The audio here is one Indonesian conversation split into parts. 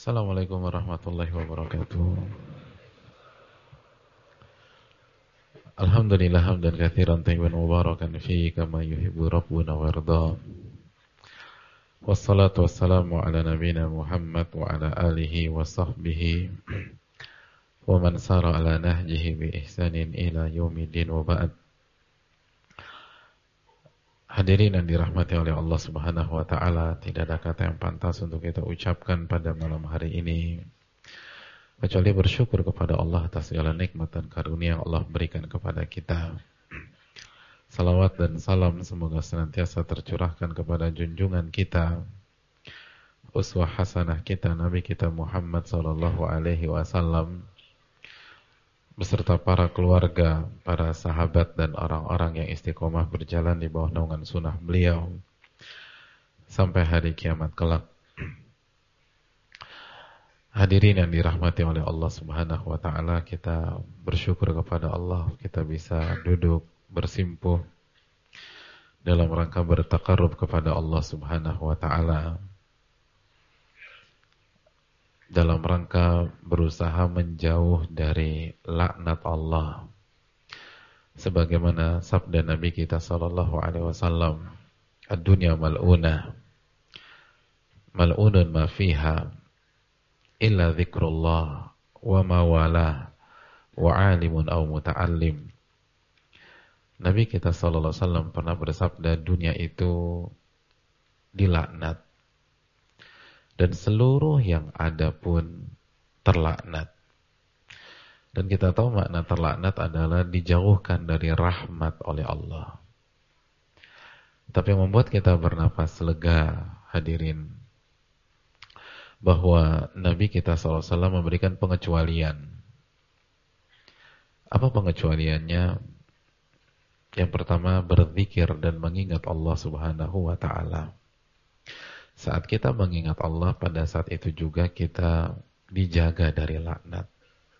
Assalamualaikum warahmatullahi wabarakatuh. Alhamdulillah hamdan katsiran tayyiban mubarakan fihi kama yuhibbu rabbuna wa yarda. Wassalatu wassalamu ala nabiyyina Muhammad wa ala alihi wa sahbihi wa man sara ala nahjihi bi ihsanin ila yaumiddin wa ba'd. Hadirin yang dirahmati oleh Allah Subhanahu wa taala, tidak ada kata yang pantas untuk kita ucapkan pada malam hari ini kecuali bersyukur kepada Allah atas segala nikmat dan karunia yang Allah berikan kepada kita. Salawat dan salam semoga senantiasa tercurahkan kepada junjungan kita, uswah hasanah kita, Nabi kita Muhammad sallallahu alaihi wasallam, beserta para keluarga, para sahabat dan orang-orang yang istiqomah berjalan di bawah naungan sunnah beliau sampai hari kiamat kelak. Hadirin yang dirahmati oleh Allah Subhanahu wa taala, kita bersyukur kepada Allah kita bisa duduk bersimpuh dalam rangka bertaqarrub kepada Allah Subhanahu wa taala, dalam rangka berusaha menjauh dari laknat Allah, sebagaimana sabda Nabi kita sallallahu alaihi wasallam, ad-dunya mal'unah mal'unun ma fiha illa dzikrullah wa ma walah wa alimun aw muta'allim. Nabi kita sallallahu alaihi wasallam pernah bersabda, dunia itu dilaknat dan seluruh yang ada pun terlaknat. Dan kita tahu makna terlaknat adalah dijauhkan dari rahmat oleh Allah. Tapi yang membuat kita bernapas lega, hadirin, bahwa Nabi kita SAW memberikan pengecualian. Apa pengecualiannya? Yang pertama, berzikir dan mengingat Allah Subhanahu wa ta'ala. Saat kita mengingat Allah, pada saat itu juga kita dijaga dari laknat.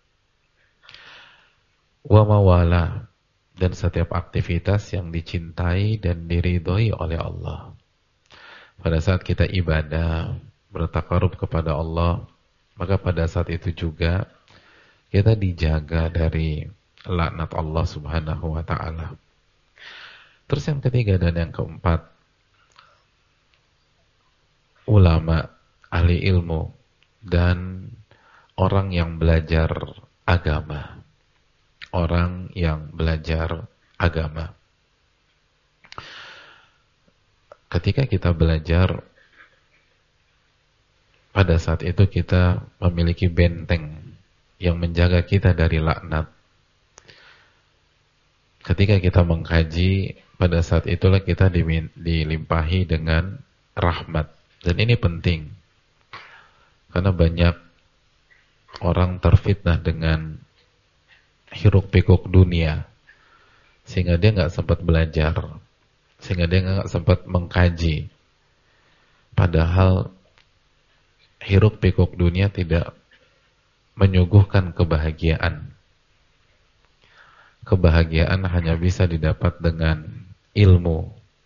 Wa mawala, dan setiap aktivitas yang dicintai dan diridhoi oleh Allah. Pada saat kita ibadah, bertaqarrub kepada Allah, maka pada saat itu juga kita dijaga dari laknat Allah Subhanahu wa ta'ala. Terus yang ketiga dan yang keempat, ulama, ahli ilmu, dan orang yang belajar agama. Orang yang belajar agama. Ketika kita belajar, pada saat itu kita memiliki benteng yang menjaga kita dari laknat. Ketika kita mengkaji, pada saat itulah kita dilimpahi dengan rahmat. Dan ini penting, karena banyak orang terfitnah dengan hiruk pikuk dunia, sehingga dia nggak sempat belajar, sehingga dia nggak sempat mengkaji. Padahal hiruk pikuk dunia tidak menyuguhkan kebahagiaan. Kebahagiaan hanya bisa didapat dengan ilmu.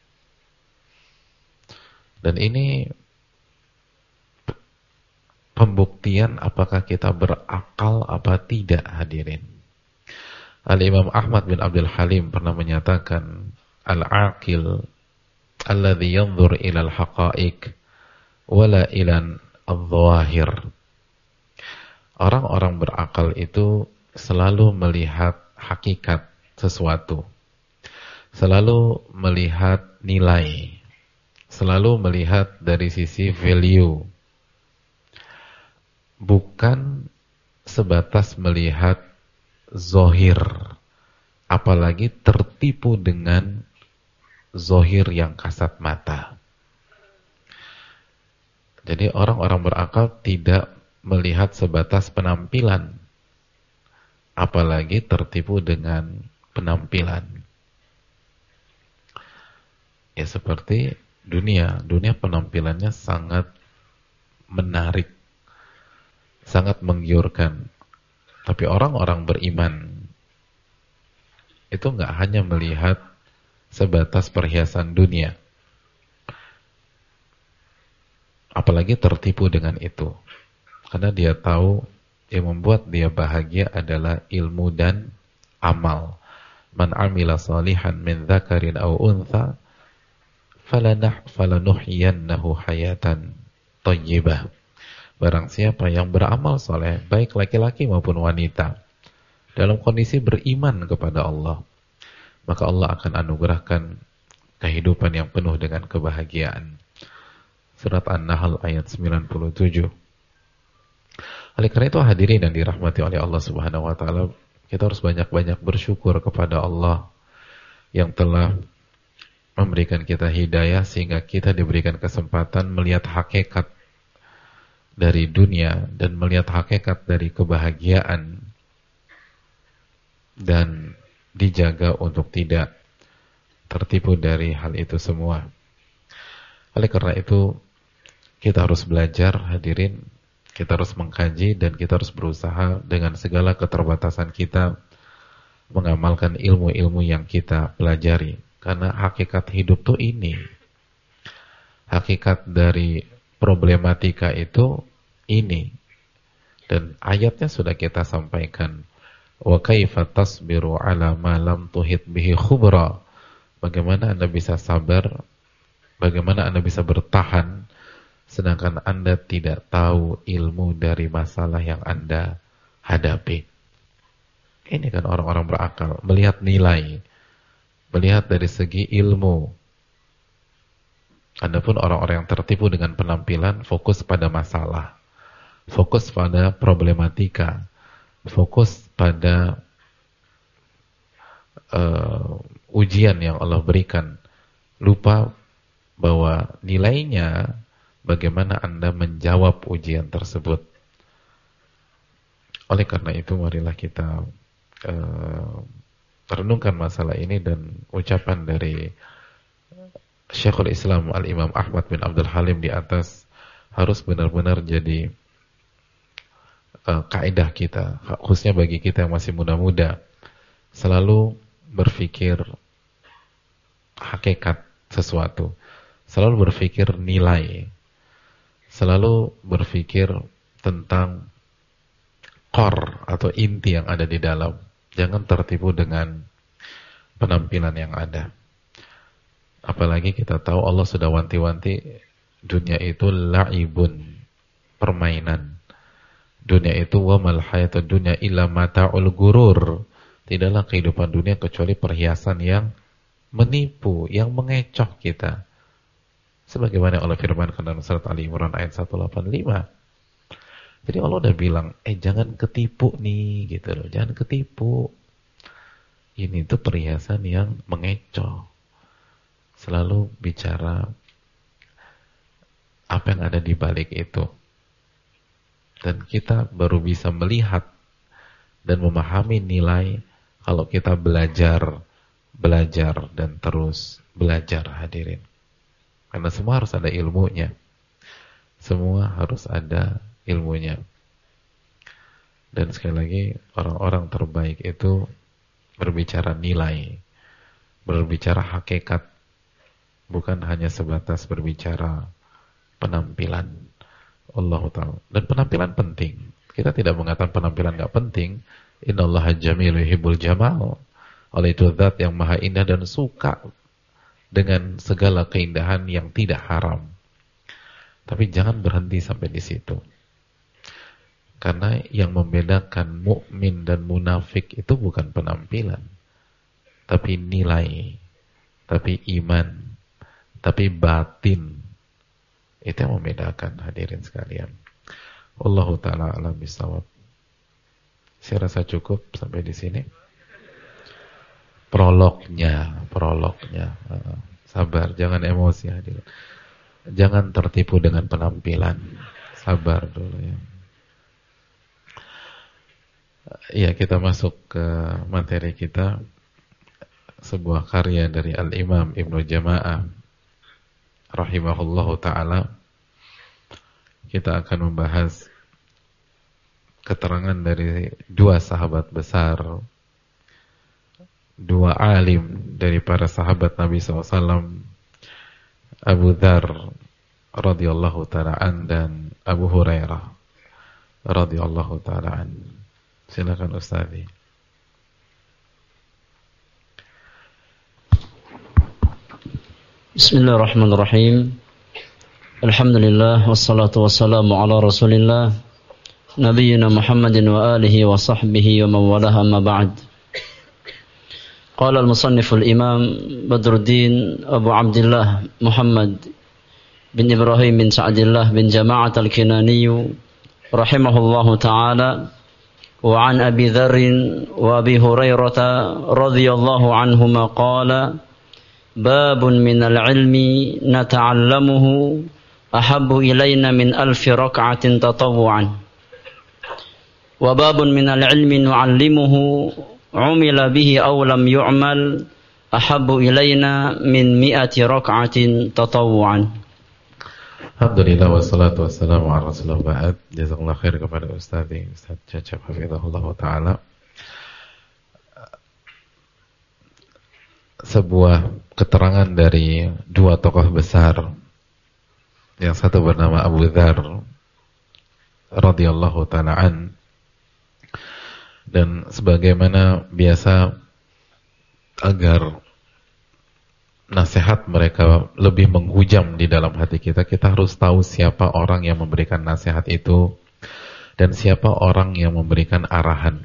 Dan ini pembuktian apakah kita berakal apa tidak, hadirin. Al-Imam Ahmad bin Abdul Halim pernah menyatakan, al-aqil alladhi yanzur ilal haqa'iq wala ilan al-zawahir. Orang-orang berakal itu selalu melihat hakikat sesuatu, selalu melihat nilai, selalu melihat dari sisi value, bukan sebatas melihat zohir, apalagi tertipu dengan zohir yang kasat mata. Jadi orang-orang berakal tidak melihat sebatas penampilan, apalagi tertipu dengan penampilan. Ya seperti dunia penampilannya sangat menarik, sangat menggiurkan. Tapi orang-orang beriman itu nggak hanya melihat sebatas perhiasan dunia, apalagi tertipu dengan itu. Karena dia tahu yang membuat dia bahagia adalah ilmu dan amal. Man amila salihan min dzakarin aw untha falanuhyiyannahu hayatan thayyibah. Barang siapa yang beramal soleh, baik laki-laki maupun wanita, dalam kondisi beriman kepada Allah, maka Allah akan anugerahkan kehidupan yang penuh dengan kebahagiaan. Surat An-Nahl ayat 97. Oleh karena itu hadirin yang dirahmati oleh Allah Subhanahu wa taala, kita harus banyak-banyak bersyukur kepada Allah yang telah memberikan kita hidayah sehingga kita diberikan kesempatan melihat hakikat dari dunia dan melihat hakikat dari kebahagiaan dan dijaga untuk tidak tertipu dari hal itu semua. Oleh karena itu kita harus belajar, hadirin, kita harus mengkaji dan kita harus berusaha dengan segala keterbatasan kita mengamalkan ilmu-ilmu yang kita pelajari. Karena hakikat hidup tuh ini. Hakikat dari problematika itu ini. Dan ayatnya sudah kita sampaikan. Wa kaifa tasbiru ala ma lam tuhit bihi khubra. Bagaimana Anda bisa sabar? Bagaimana Anda bisa bertahan sedangkan Anda tidak tahu ilmu dari masalah yang Anda hadapi? Ini kan orang-orang berakal, melihat nilai, melihat dari segi ilmu. Adapun orang-orang yang tertipu dengan penampilan, fokus pada masalah, fokus pada problematika, fokus pada ujian yang Allah berikan, lupa bahwa nilainya bagaimana Anda menjawab ujian tersebut. Oleh karena itu marilah kita renungkan masalah ini dan ucapan dari Syekhul Islam Al-Imam Ahmad bin Abdul Halim di atas harus benar-benar jadi kaidah kita, khususnya bagi kita yang masih muda-muda, selalu berpikir hakikat sesuatu, selalu berpikir nilai, selalu berpikir tentang core atau inti yang ada di dalam. Jangan tertipu dengan penampilan yang ada. Apalagi kita tahu Allah sudah wanti-wanti dunia itu la'ibun, permainan. Dunia itu wa mal hayatud dunya illa mata'ul gurur. Tidaklah kehidupan dunia kecuali perhiasan yang menipu, yang mengecoh kita. Sebagaimana Allah firmankan dalam surat Ali Imran ayat 185. Jadi Allah udah bilang, jangan ketipu nih, gitu loh. Jangan ketipu. Ini tuh perhiasan yang mengecoh. Selalu bicara apa yang ada di balik itu. Dan kita baru bisa melihat dan memahami nilai kalau kita belajar dan terus belajar, hadirin. Karena semua harus ada ilmunya. Semua harus ada ilmunya. Dan sekali lagi, orang-orang terbaik itu berbicara nilai, berbicara hakikat, bukan hanya sebatas berbicara penampilan. Allah Ta'ala. Dan penampilan penting. Kita tidak mengatakan penampilan gak penting. Innallaha jamil yuhibbul jamal. Oleh itu zat yang maha indah dan suka dengan segala keindahan yang tidak haram. Tapi jangan berhenti sampai di situ. Karena yang membedakan mukmin dan munafik itu bukan penampilan, tapi nilai, tapi iman, tapi batin. Itu yang membedakan, hadirin sekalian. Wallahu ta'ala a'lam bishawab. Saya rasa cukup sampai di sini. Prolognya. Sabar, jangan emosi, hadirin. Jangan tertipu dengan penampilan. Sabar dulu ya. Ya, kita masuk ke materi kita. Sebuah karya dari Al-Imam Ibnu Jama'ah rahimahullahu ta'ala. Kita akan membahas keterangan dari dua sahabat besar, dua alim dari para sahabat Nabi SAW, Abu Dzar radhiyallahu ta'ala an dan Abu Hurairah radhiyallahu taala an. Silakan Ustaz. Bismillahirrahmanirrahim. Alhamdulillah wassalatu wassalamu ala Rasulillah nabiyyina Muhammadin wa alihi wa sahbihi wa man walaha amma ba'd. Qala al-musannif al-imam Badruddin Abu Abdullah Muhammad bin Ibrahim bin Sa'dillah bin Jama'at al-Kinani rahimahullahu ta'ala wa an Abi Dharr wa Abi Hurairah radhiyallahu anhuma qala babun minal ilmi nata'allamuhu ahabbu ilayna min alfi rak'atin tatawwu'an wa babun minal ilmi nu'allimuhu umila bihi aw lam yu'mal ahabbu ilayna min 100 rak'atin tatawwu'an. Alhamdulillah wassalatu wassalamu ala Rasulillah ba'd. Jazakallahu khair kepada Ustaz Cacap hafizahullah taala. Sebuah keterangan dari dua tokoh besar. Yang satu bernama Abu Dharr radhiyallahu ta'ala an, dan sebagaimana biasa agar nasihat mereka lebih menghujam di dalam hati kita, kita harus tahu siapa orang yang memberikan nasihat itu dan siapa orang yang memberikan arahan.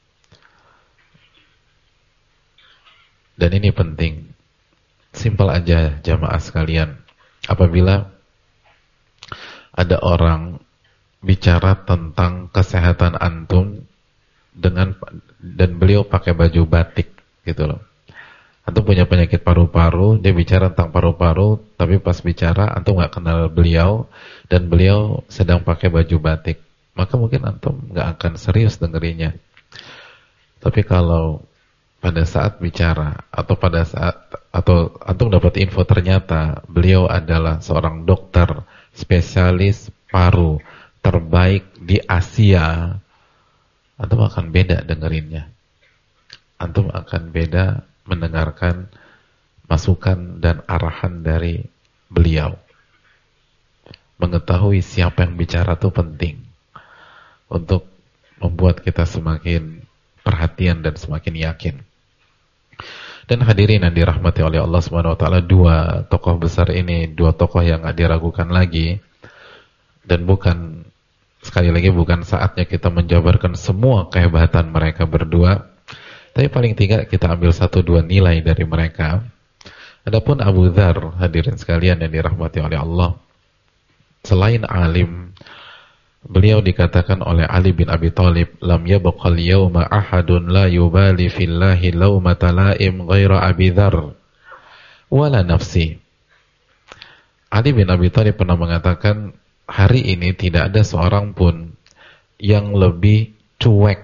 Dan ini penting. Simpel aja jamaah sekalian. Apabila ada orang bicara tentang kesehatan antum dan beliau pakai baju batik gitu loh. Antum punya penyakit paru-paru, dia bicara tentang paru-paru, tapi pas bicara antum nggak kenal beliau dan beliau sedang pakai baju batik, maka mungkin antum nggak akan serius dengerinnya. Tapi kalau pada saat bicara atau antum dapat info ternyata beliau adalah seorang dokter spesialis paru terbaik di Asia, antum akan beda dengerinnya. Antum akan beda mendengarkan masukan dan arahan dari beliau. Mengetahui siapa yang bicara itu penting untuk membuat kita semakin perhatian dan semakin yakin. Dan hadirin yang dirahmati oleh Allah Subhanahu wa taala, dua tokoh besar ini, dua tokoh yang enggak diragukan lagi, dan sekali lagi bukan saatnya kita menjabarkan semua kehebatan mereka berdua, tapi paling tidak kita ambil satu dua nilai dari mereka. Adapun Abu Dharr, hadirin sekalian yang dirahmati oleh Allah, selain alim, beliau dikatakan oleh Ali bin Abi Thalib, lam yabqal yawma ahadun la yubali fillahi lawmata la'im ghaira Abi Dharr wala nafsi. Ali bin Abi Thalib pernah mengatakan, hari ini tidak ada seorang pun yang lebih cuek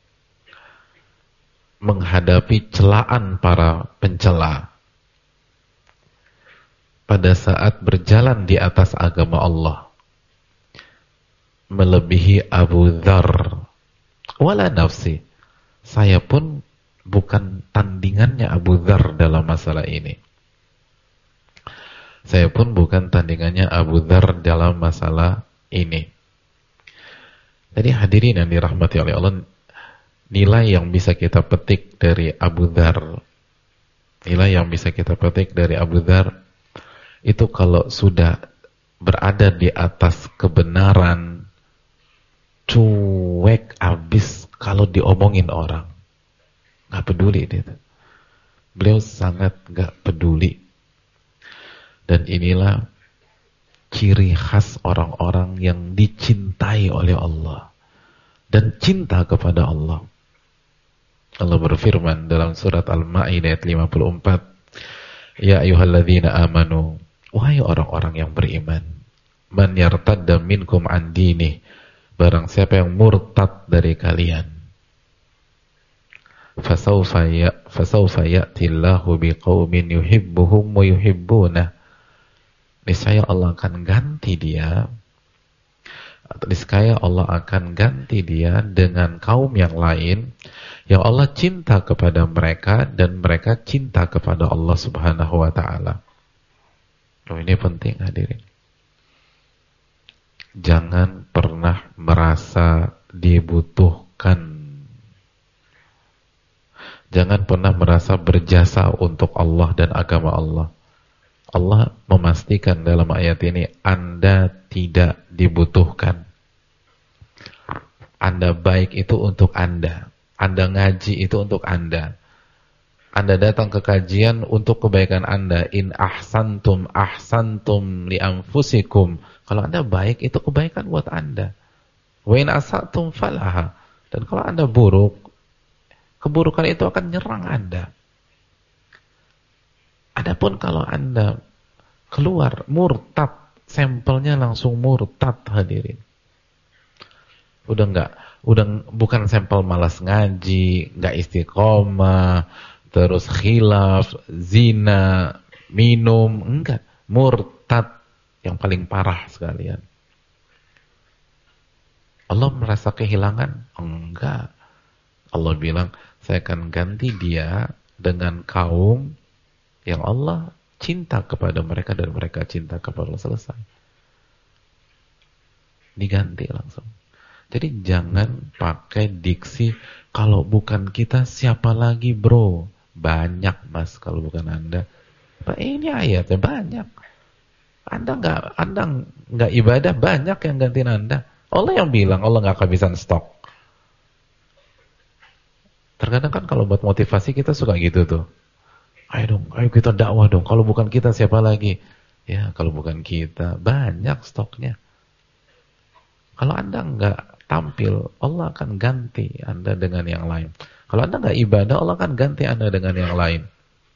menghadapi celaan para pencela pada saat berjalan di atas agama Allah melebihi Abu Dharr. Wala nafsi, saya pun bukan tandingannya Abu Dharr dalam masalah ini. Saya pun bukan tandingannya Abu Dharr dalam masalah ini. Jadi hadirin yang dirahmati oleh Allah, nilai yang bisa kita petik dari Abu Dharr, nilai yang bisa kita petik dari Abu Dharr itu kalau sudah berada di atas kebenaran, cuek abis kalau diomongin orang, nggak peduli dia. Beliau sangat nggak peduli. Dan inilah ciri khas orang-orang yang dicintai oleh Allah dan cinta kepada Allah. Allah berfirman dalam surat Al-Ma'idah ayat 54, ya ayyuhalladzina amanu, wahai orang-orang yang beriman, man yartadda minkum an dinih, barang siapa yang murtad dari kalian, fasawfa ya'tillahu biqaumin yuhibbuhum wa yuhibbunah, niscaya Allah akan ganti dia, niscaya Allah akan ganti dia dengan kaum yang lain yang Allah cinta kepada mereka dan mereka cinta kepada Allah Subhanahu wa taala. Oh, ini penting hadirin. Jangan pernah merasa dibutuhkan. Jangan pernah merasa berjasa untuk Allah dan agama Allah. Allah memastikan dalam ayat ini, Anda tidak dibutuhkan. Anda baik itu untuk Anda. Anda ngaji itu untuk Anda. Anda datang ke kajian untuk kebaikan Anda. In ahsantum ahsantum li anfusikum. Kalau Anda baik itu kebaikan buat Anda. Wa in asatum falaha. Dan kalau Anda buruk, keburukan itu akan nyerang Anda. Adapun kalau Anda keluar murtad, sampelnya langsung murtad, hadirin. Udah bukan sampel malas ngaji, enggak istiqomah, terus khilaf, zina, minum, enggak. Murtad yang paling parah sekalian. Allah merasa kehilangan? Enggak. Allah bilang, saya akan ganti dia dengan kaum yang Allah cinta kepada mereka dan mereka cinta kepada Allah. Selesai. Diganti langsung. Jadi jangan pakai diksi, kalau bukan kita siapa lagi bro? Banyak mas kalau bukan Anda. Ini ayatnya banyak. Anda nggak ibadah, banyak yang gantiin Anda. Allah yang bilang, Allah nggak kehabisan stok. Terkadang kan kalau buat motivasi kita suka gitu tuh. Ayo kita dakwah dong. Kalau bukan kita siapa lagi? Ya kalau bukan kita banyak stoknya. Kalau Anda nggak tampil, Allah akan ganti Anda dengan yang lain. Kalau Anda nggak ibadah, Allah akan ganti Anda dengan yang lain.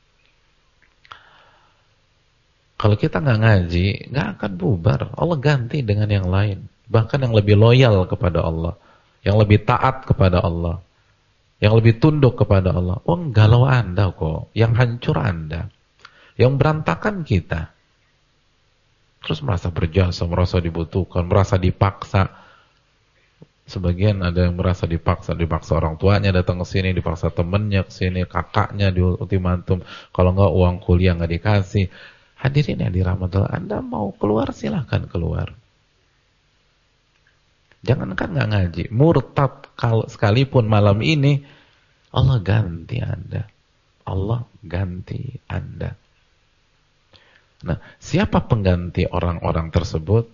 Kalau kita nggak ngaji, nggak akan bubar. Allah ganti dengan yang lain. Bahkan yang lebih loyal kepada Allah, yang lebih taat kepada Allah, yang lebih tunduk kepada Allah. Oh, galau Anda kok, yang hancur Anda, yang berantakan kita. Terus merasa berjasa, merasa dibutuhkan, merasa dipaksa. Sebagian ada yang merasa dipaksa orang tuanya datang ke sini, dipaksa temennya ke sini, kakaknya di ultimatum, kalau enggak uang kuliah enggak dikasih. Hadirin yang dirahmati Allah, Anda mau keluar silahkan keluar. Jangankan nggak ngaji, murtad kalau sekalipun malam ini Allah ganti Anda. Allah ganti Anda. Nah, siapa pengganti orang-orang tersebut?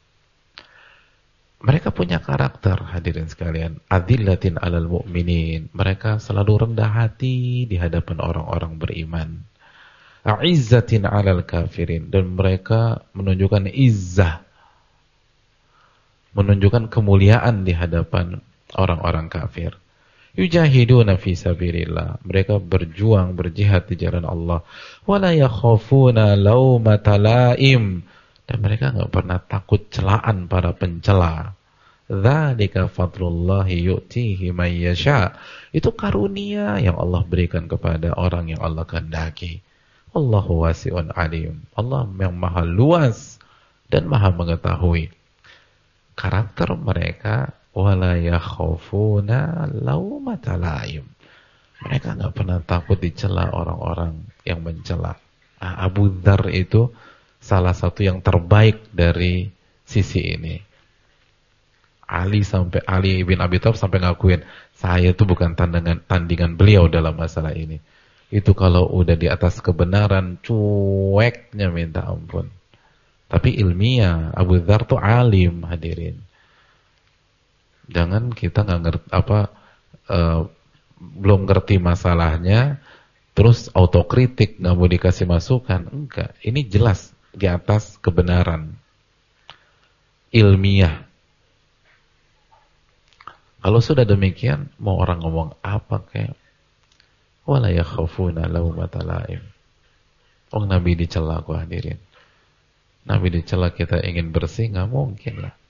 Mereka punya karakter, hadirin sekalian. Adillatin 'alal mu'minin. Mereka selalu rendah hati di hadapan orang-orang beriman. A'izzatin 'alal kafirin. Dan mereka menunjukkan izzah, menunjukkan kemuliaan di hadapan orang-orang kafir. Yujahiduna fi sabilillah. Mereka berjuang, berjihad di jalan Allah. Wala yakhafuna laumata laim. Dan mereka enggak pernah takut celaan para pencela. Dzalika fadlullahi yu'tihi man yasha. Itu karunia yang Allah berikan kepada orang yang Allah kehendaki. Allahu wasi'un alim. Allah yang maha luas dan maha mengetahui. Karakter mereka, wala yakhafuna laumata laim. Mereka enggak pernah takut dicela orang-orang yang mencela. Abu Dzar itu salah satu yang terbaik dari sisi ini. Ali bin Abi Thalib sampai ngakuin, saya itu bukan tandingan beliau dalam masalah ini. Itu kalau udah di atas kebenaran, cueknya minta ampun. Tapi ilmiah, Abu Dzar tuh alim, hadirin. Jangan kita belum ngerti masalahnya, terus autokritik, nggak mau dikasih masukan. Enggak, ini jelas di atas kebenaran ilmiah. Kalau sudah demikian, mau orang ngomong apa kayak wala yakhafuna laumata laim. Oh, Nabi dicela kok, hadirin. Nabi dicela kita ingin bersih, nggak mungkin lah.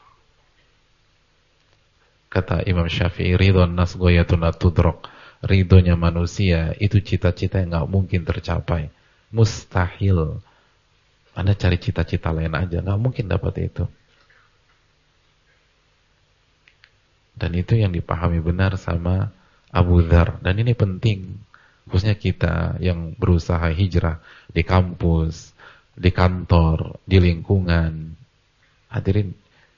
Kata Imam Syafi'i, ridhon nas goyatun atudrok. Ridhonya manusia itu cita-cita yang nggak mungkin tercapai, mustahil. Anda cari cita-cita lain aja, nggak mungkin dapat itu. Dan itu yang dipahami benar sama Abu Dzar. Dan ini penting, khususnya kita yang berusaha hijrah di kampus, di kantor, di lingkungan. Hadirin,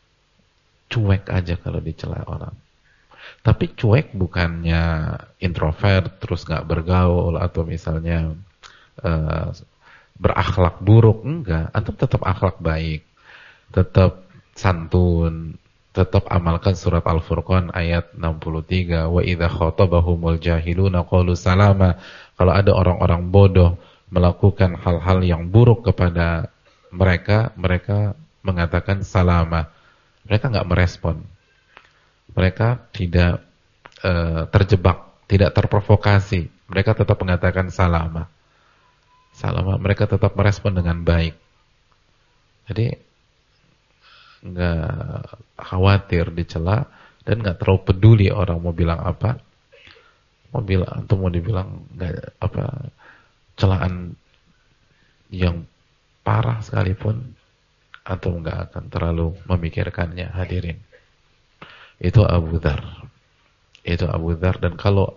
cuek aja kalau dicela orang. Tapi cuek bukannya introvert terus nggak bergaul atau misalnya berakhlak buruk, enggak. Antum tetap akhlak baik, tetap santun, tetap amalkan surat Al-Furqan ayat 63, wa idza khatabahumul jahiluna qalu salama. Kalau ada orang-orang bodoh melakukan hal-hal yang buruk kepada mereka, mereka mengatakan salama. Mereka enggak merespon. Mereka tidak terjebak, tidak terprovokasi. Mereka tetap mengatakan salama. Salama, mereka tetap merespon dengan baik. Jadi nggak khawatir dicela dan nggak terlalu peduli orang mau bilang apa, atau mau dibilang nggak apa celaan yang parah sekalipun, atau nggak akan terlalu memikirkannya. Hadirin, itu Abu Dzar. Itu Abu Dzar. Dan kalau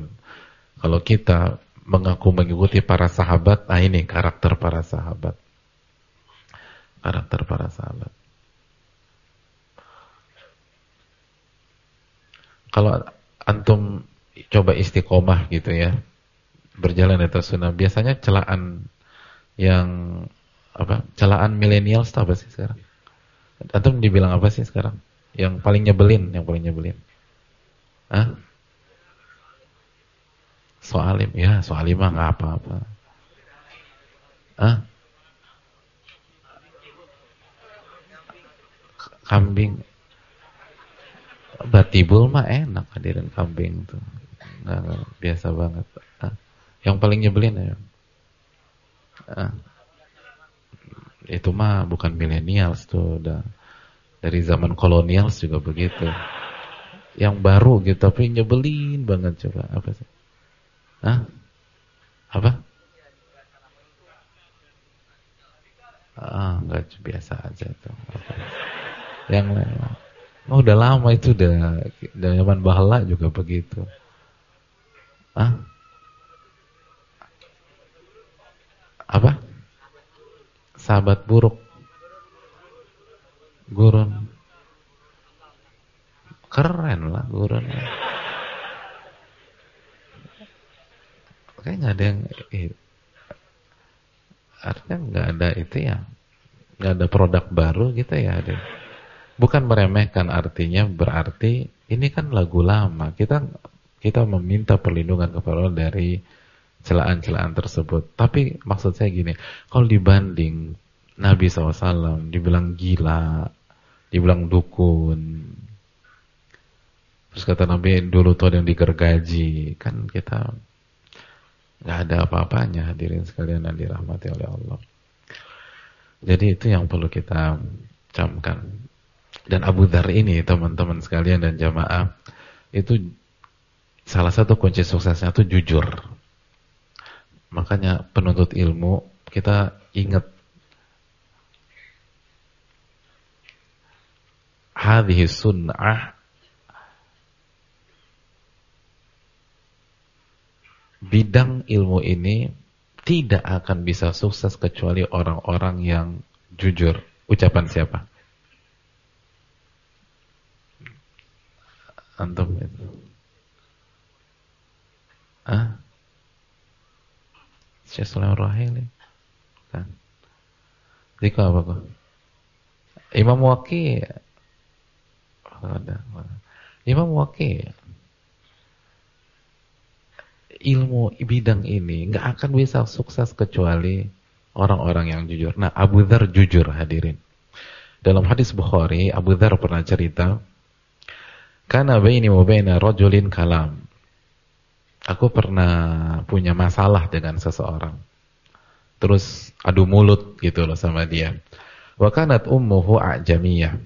kita mengaku mengikuti para sahabat, nah ini karakter para sahabat. Karakter para sahabat. Kalau antum coba istiqomah gitu ya, berjalan di atas sunnah, biasanya celaan yang celaan milenial apa sih sekarang? Antum dibilang apa sih sekarang? Yang paling nyebelin, Hah? Soalim, ya soalim mah nggak apa-apa. Kambing, batibul mah enak, hadirin. Kambing tuh nggak biasa banget. Yang paling nyebelin ya, itu mah bukan millennials tuh, udah dari zaman kolonial juga begitu. Yang baru gitu tapi nyebelin banget, coba apa sih? Apa? Enggak, biasa aja tuh. Yang lain, udah lama itu, udah zaman bahala juga begitu. Apa? Sahabat buruk. Gurun. Keren lah gurun. Kayak nggak ada yang, artinya nggak ada itu ya, nggak ada produk baru gitu ya. Bukan meremehkan, artinya berarti ini kan lagu lama. Kita meminta perlindungan kepada Allah dari celaan-celaan tersebut. Tapi maksud saya gini, kalau dibanding Nabi SAW dibilang gila, dibilang dukun, terus kata Nabi dulu tuh ada yang digergaji, kan kita nggak ada apa-apanya, hadirin sekalian yang dirahmati oleh Allah. Jadi itu yang perlu kita camkan. Dan Abu Dzar ini, teman-teman sekalian dan jamaah, itu salah satu kunci suksesnya itu jujur. Makanya penuntut ilmu, kita ingat hadhihi sunnah, bidang ilmu ini tidak akan bisa sukses kecuali orang-orang yang jujur. Ucapan siapa? Antum itu. Syekh Sulaiman Rahili. Kan. Diko apa kok? Imam Waqi. Imam Waqi. Ilmu bidang ini nggak akan bisa sukses kecuali orang-orang yang jujur. Nah, Abu Dzar jujur, hadirin. Dalam hadis Bukhari, Abu Dzar pernah cerita, kana baini wa baina rajulin kalam. Aku pernah punya masalah dengan seseorang. Terus adu mulut gitu loh sama dia. Wa kanat ummuhu a'jamiyah.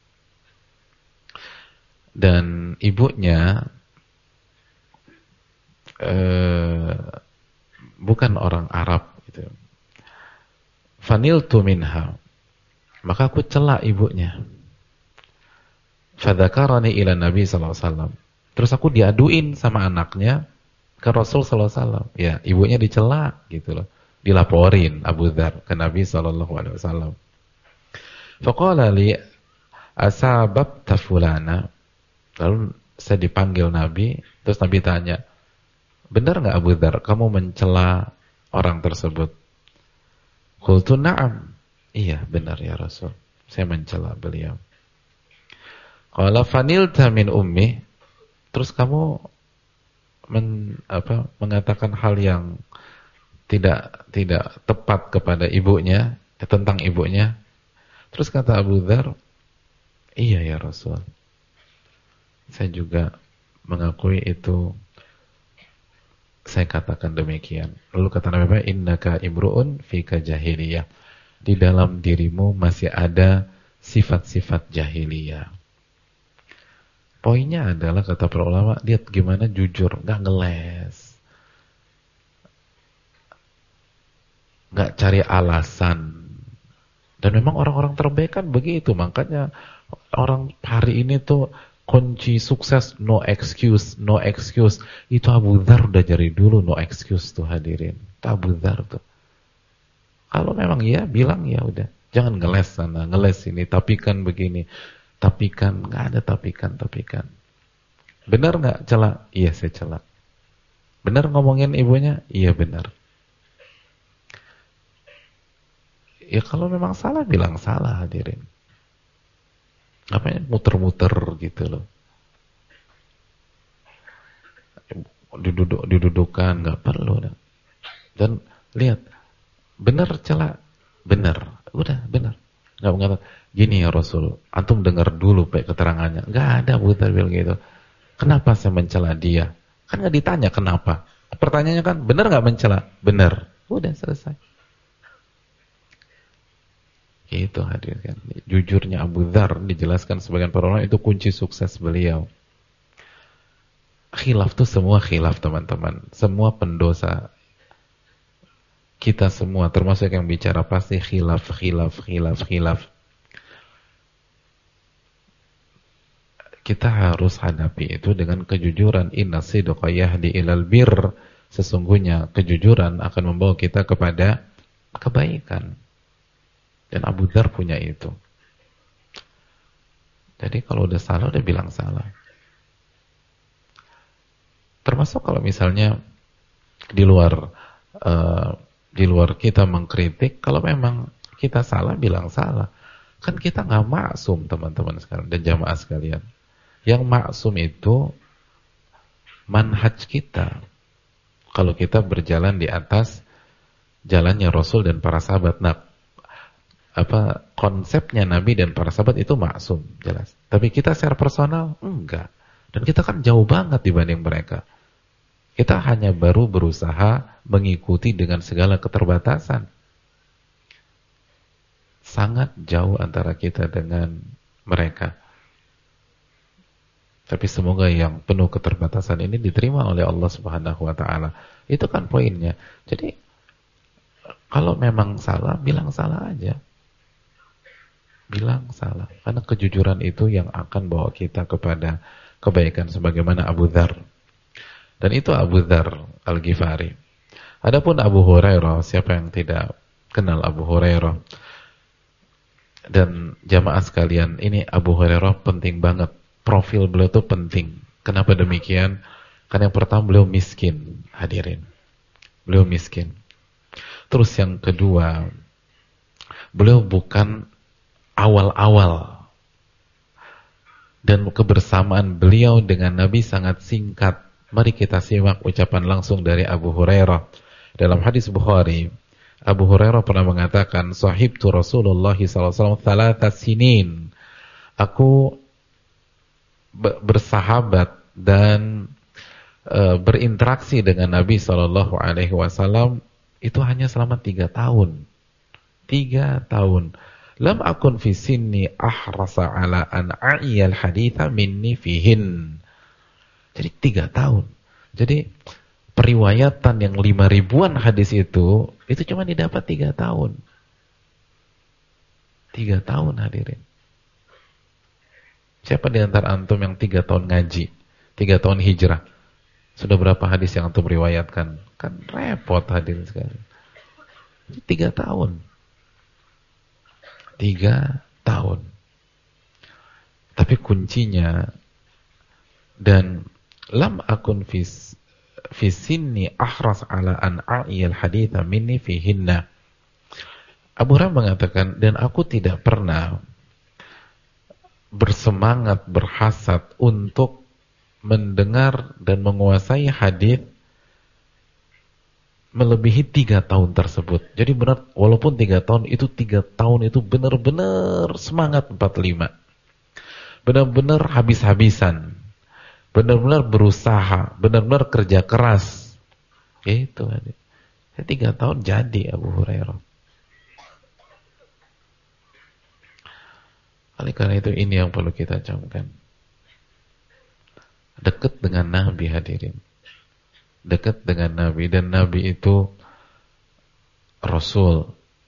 Dan ibunya bukan orang Arab gitu. Faniltu minha, maka aku celak ibunya. Fadzakarani ila Nabi sallallahu alaihi wasallam. Terus aku diaduin sama anaknya ke Rasul sallallahu alaihi wasallam. Ya, ibunya dicela gitu loh. Dilaporin Abu Dzar ke Nabi sallallahu alaihi wasallam. Faqala li asababta fulana. Lalu saya dipanggil Nabi, terus Nabi tanya, benar nggak Abu Dzar kamu mencela orang tersebut? Qultu na'am. Iya, benar ya Rasul. Saya mencela beliau. Qala fanilta min ummi. Terus kamu mengatakan hal yang tidak tepat kepada ibunya, tentang ibunya. Terus kata Abu Dzar, iya ya Rasul. Saya juga mengakui itu, saya katakan demikian. Lalu kata Nabi, innaka imru'un fika jahiliyah. Di dalam dirimu masih ada sifat-sifat jahiliyah. Poinnya adalah, kata para ulama, lihat gimana jujur, nggak ngeles, nggak cari alasan. Dan memang orang-orang terbaik kan begitu. Makanya orang hari ini tuh kunci sukses no excuse, no excuse. Itu Abu Dzar udah dari dulu no excuse tuh hadirin. Itu Abu Dzar tuh. Kalau memang ya bilang ya udah. Jangan ngeles sana, ngeles ini, tapi kan begini. Tapi kan, nggak ada tapi kan. Benar nggak cela? Iya saya cela. Benar ngomongin ibunya? Iya benar. Ya kalau memang salah, bilang salah hadirin. Apanya muter-muter gitu loh. Didudukan, nggak perlu. Dan lihat, benar cela? Benar. Udah, benar. Nggak mengatakan, gini ya Rasul, antum dengar dulu Pak keterangannya. Nggak ada Abu Dzar bilang gitu. Kenapa saya mencela dia? Kan nggak ditanya kenapa. Pertanyaannya kan, benar nggak mencela? Benar. Udah selesai. Itu hadir kan. Jujurnya Abu Dzar dijelaskan sebagian para ulama itu kunci sukses beliau. Khilaf tuh semua khilaf teman-teman. Semua pendosa. Kita semua termasuk yang bicara pasti khilaf. Kita harus hadapi itu dengan kejujuran. Inna sidqa yahdi ilal bir. Sesungguhnya kejujuran akan membawa kita kepada kebaikan. Dan Abu Dzar punya itu. Jadi kalau udah salah, udah bilang salah. Termasuk kalau misalnya di luar kita mengkritik, kalau memang kita salah, bilang salah. Kan kita nggak maksum teman-teman sekarang dan jamaah sekalian. Yang maksum itu manhaj kita. Kalau kita berjalan di atas jalannya Rasul dan para sahabat. Nah, konsepnya Nabi dan para sahabat itu maksum, jelas. Tapi kita secara personal enggak. Dan kita kan jauh banget dibanding mereka. Kita hanya baru berusaha mengikuti dengan segala keterbatasan. Sangat jauh antara kita dengan mereka. Tapi semoga yang penuh keterbatasan ini diterima oleh Allah Subhanahu wa taala. Itu kan poinnya. Jadi kalau memang salah, bilang salah aja. Bilang salah, karena kejujuran itu yang akan bawa kita kepada kebaikan sebagaimana Abu Dzar. Dan itu Abu Dzar Al-Ghifari. Adapun Abu Hurairah, siapa yang tidak kenal Abu Hurairah? Dan jamaah sekalian, ini Abu Hurairah penting banget. Profil beliau itu penting. Kenapa demikian? Karena yang pertama beliau miskin, hadirin. Beliau miskin. Terus yang kedua, beliau bukan awal-awal, dan kebersamaan beliau dengan Nabi sangat singkat. Mari kita simak ucapan langsung dari Abu Hurairah. Dalam hadis Bukhari, Abu Hurairah pernah mengatakan, sahibtu Rasulullah SAW 3 sinin. Aku bersahabat dan berinteraksi dengan Nabi SAW itu hanya selama 3 tahun. 3 tahun. Lam akun fi sinni ahrasa ala an a'iyal haditha minni fihin. Jadi 3 tahun. Jadi periwayatan yang 5.000-an hadis itu cuma didapat 3 tahun. 3 tahun hadirin. Siapa di antara antum yang 3 tahun ngaji, 3 tahun hijrah? Sudah berapa hadis yang antum riwayatkan? Kan repot hadirin sekali. 3 tahun. 3 tahun. Tapi kuncinya, dan lam akun fi sinni ahras ala an a'iyal haditha minni fihinna. Abu Hurairah mengatakan, dan aku tidak pernah bersemangat, berhasad untuk mendengar dan menguasai hadis melebihi 3 tahun tersebut. Jadi benar, walaupun 3 tahun itu 3 tahun itu benar-benar semangat 45. Benar-benar habis-habisan. Benar-benar berusaha, benar-benar kerja keras. Itu adik. 3 tahun jadi Abu Hurairah. Oleh karena itu ini yang perlu kita camkan. Dekat dengan Nabi hadirin. Dekat dengan Nabi, dan Nabi itu Rasul,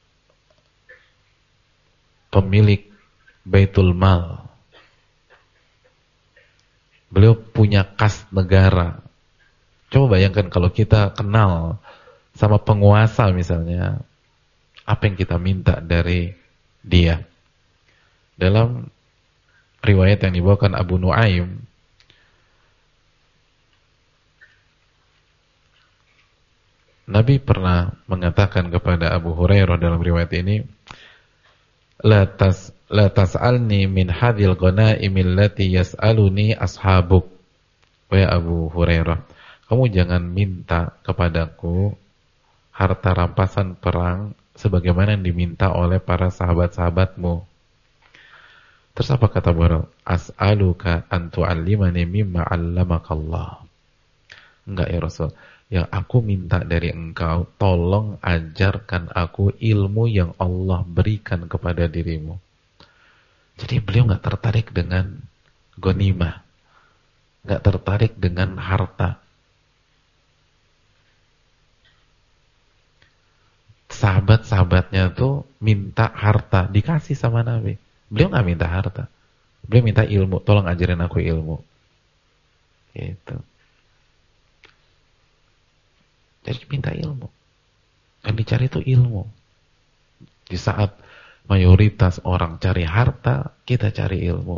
pemilik Baitul Mal. Beliau punya kas negara. Coba bayangkan kalau kita kenal sama penguasa misalnya, apa yang kita minta dari dia. Dalam riwayat yang dibawakan Abu Nuaim, Nabi pernah mengatakan kepada Abu Hurairah dalam riwayat ini, La tas'alni min hadhil ghanaimil lati yas'aluni ashabuk. Wahai Abu Hurairah, kamu jangan minta kepadaku harta rampasan perang sebagaimana yang diminta oleh para sahabat-sahabatmu. Terus apa kata Abu Hurairah? As'aluka an tu'allimani mimma 'allamakallah. Enggak ya Rasul. Yang aku minta dari engkau, tolong ajarkan aku ilmu yang Allah berikan kepada dirimu. Jadi beliau nggak tertarik dengan ghanimah, nggak tertarik dengan harta. Sahabat-sahabatnya tuh minta harta, dikasih sama Nabi. Beliau nggak minta harta, beliau minta ilmu. Tolong ajarin aku ilmu. Gitu. Jadi minta ilmu. Yang dicari itu ilmu. Di saat mayoritas orang cari harta, kita cari ilmu.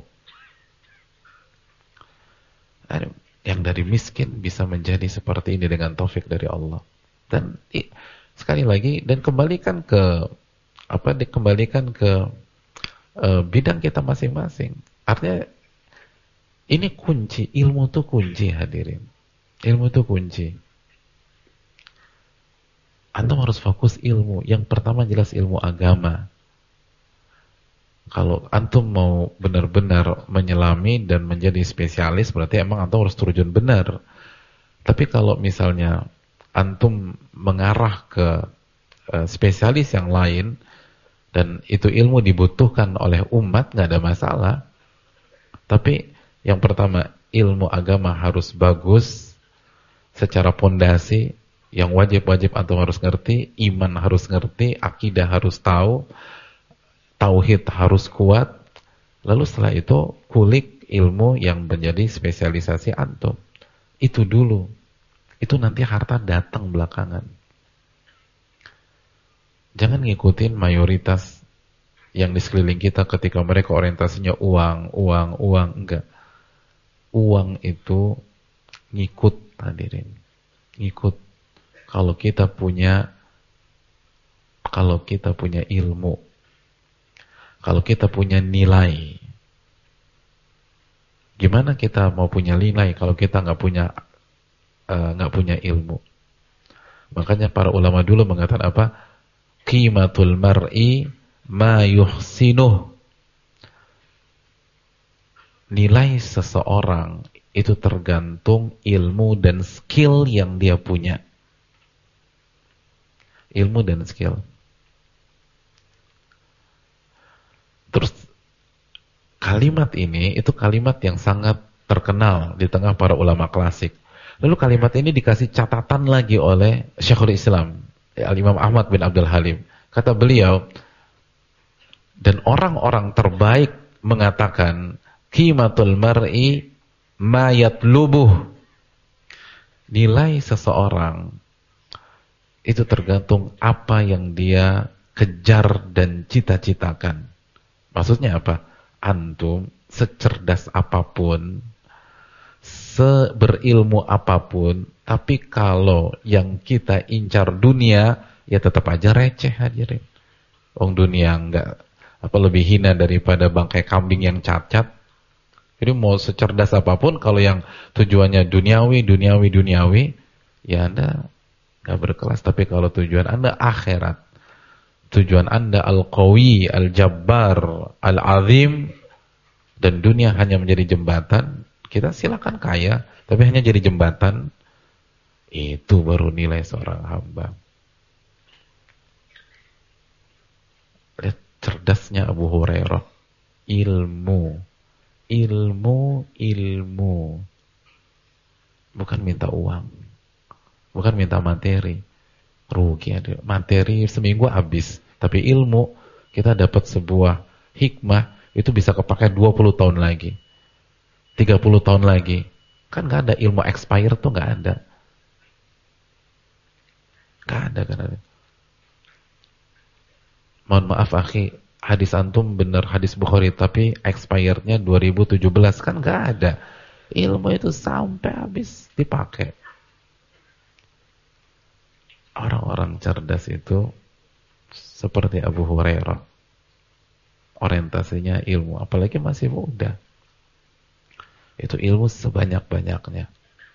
Yang dari miskin bisa menjadi seperti ini dengan taufik dari Allah. Dan sekali lagi, dan kembalikan ke bidang kita masing-masing. Artinya ini kunci, ilmu itu kunci hadirin. Ilmu itu kunci. Antum harus fokus ilmu. Yang pertama jelas ilmu agama. Kalau antum mau benar-benar menyelami dan menjadi spesialis, berarti emang antum harus terjun benar. Tapi kalau misalnya antum mengarah ke spesialis yang lain, dan itu ilmu dibutuhkan oleh umat, nggak ada masalah. Tapi yang pertama, ilmu agama harus bagus secara pondasi. Yang wajib-wajib antum harus ngerti, iman harus ngerti, akidah harus tahu, tauhid harus kuat. Lalu setelah itu kulik ilmu yang menjadi spesialisasi antum. Itu dulu. Itu nanti harta datang belakangan. Jangan ngikutin mayoritas yang di sekeliling kita ketika mereka orientasinya uang, enggak. Uang itu ngikut hadirin. Ngikut. Kalau kita punya ilmu, kalau kita punya nilai, gimana kita mau punya nilai kalau kita nggak punya ilmu? Makanya para ulama dulu mengatakan apa? Qimatul mar'i ma yuhsinuh. Nilai seseorang itu tergantung ilmu dan skill yang dia punya. Ilmu dan skill. Terus kalimat ini itu kalimat yang sangat terkenal di tengah para ulama klasik. Lalu kalimat ini dikasih catatan lagi oleh Syekhul Islam Al-Imam Ahmad bin Abdul Halim. Kata beliau, dan orang-orang terbaik mengatakan qimatul mar'i ma yatlubuh. Nilai seseorang itu tergantung apa yang dia kejar dan cita-citakan. Maksudnya apa? Antum secerdas apapun, seberilmu apapun, tapi kalau yang kita incar dunia, ya tetap aja receh hadirin. Dunia enggak lebih hina daripada bangkai kambing yang cacat. Jadi mau secerdas apapun, kalau yang tujuannya duniawi, ya Anda enggak berkelas. Tapi kalau tujuan Anda akhirat, tujuan Anda al-qawi, al-jabbar, al-azim, dan dunia hanya menjadi jembatan, kita silakan kaya, tapi hanya jadi jembatan, itu baru nilai seorang hamba. Lihat cerdasnya Abu Hurairah. Ilmu. Bukan minta uang. Bukan minta materi. Rugi ada. Materi seminggu habis. Tapi ilmu, kita dapat sebuah hikmah, itu bisa kepakai 20 tahun lagi. 30 tahun lagi. Kan gak ada ilmu expire tuh, gak ada. Gak ada kan ada. Mohon maaf akhi, hadis antum benar hadis Bukhari, tapi expirednya 2017, kan gak ada. Ilmu itu sampai habis dipakai. Orang-orang cerdas itu seperti Abu Hurairah. Orientasinya ilmu, apalagi masih muda. Itu ilmu sebanyak-banyaknya.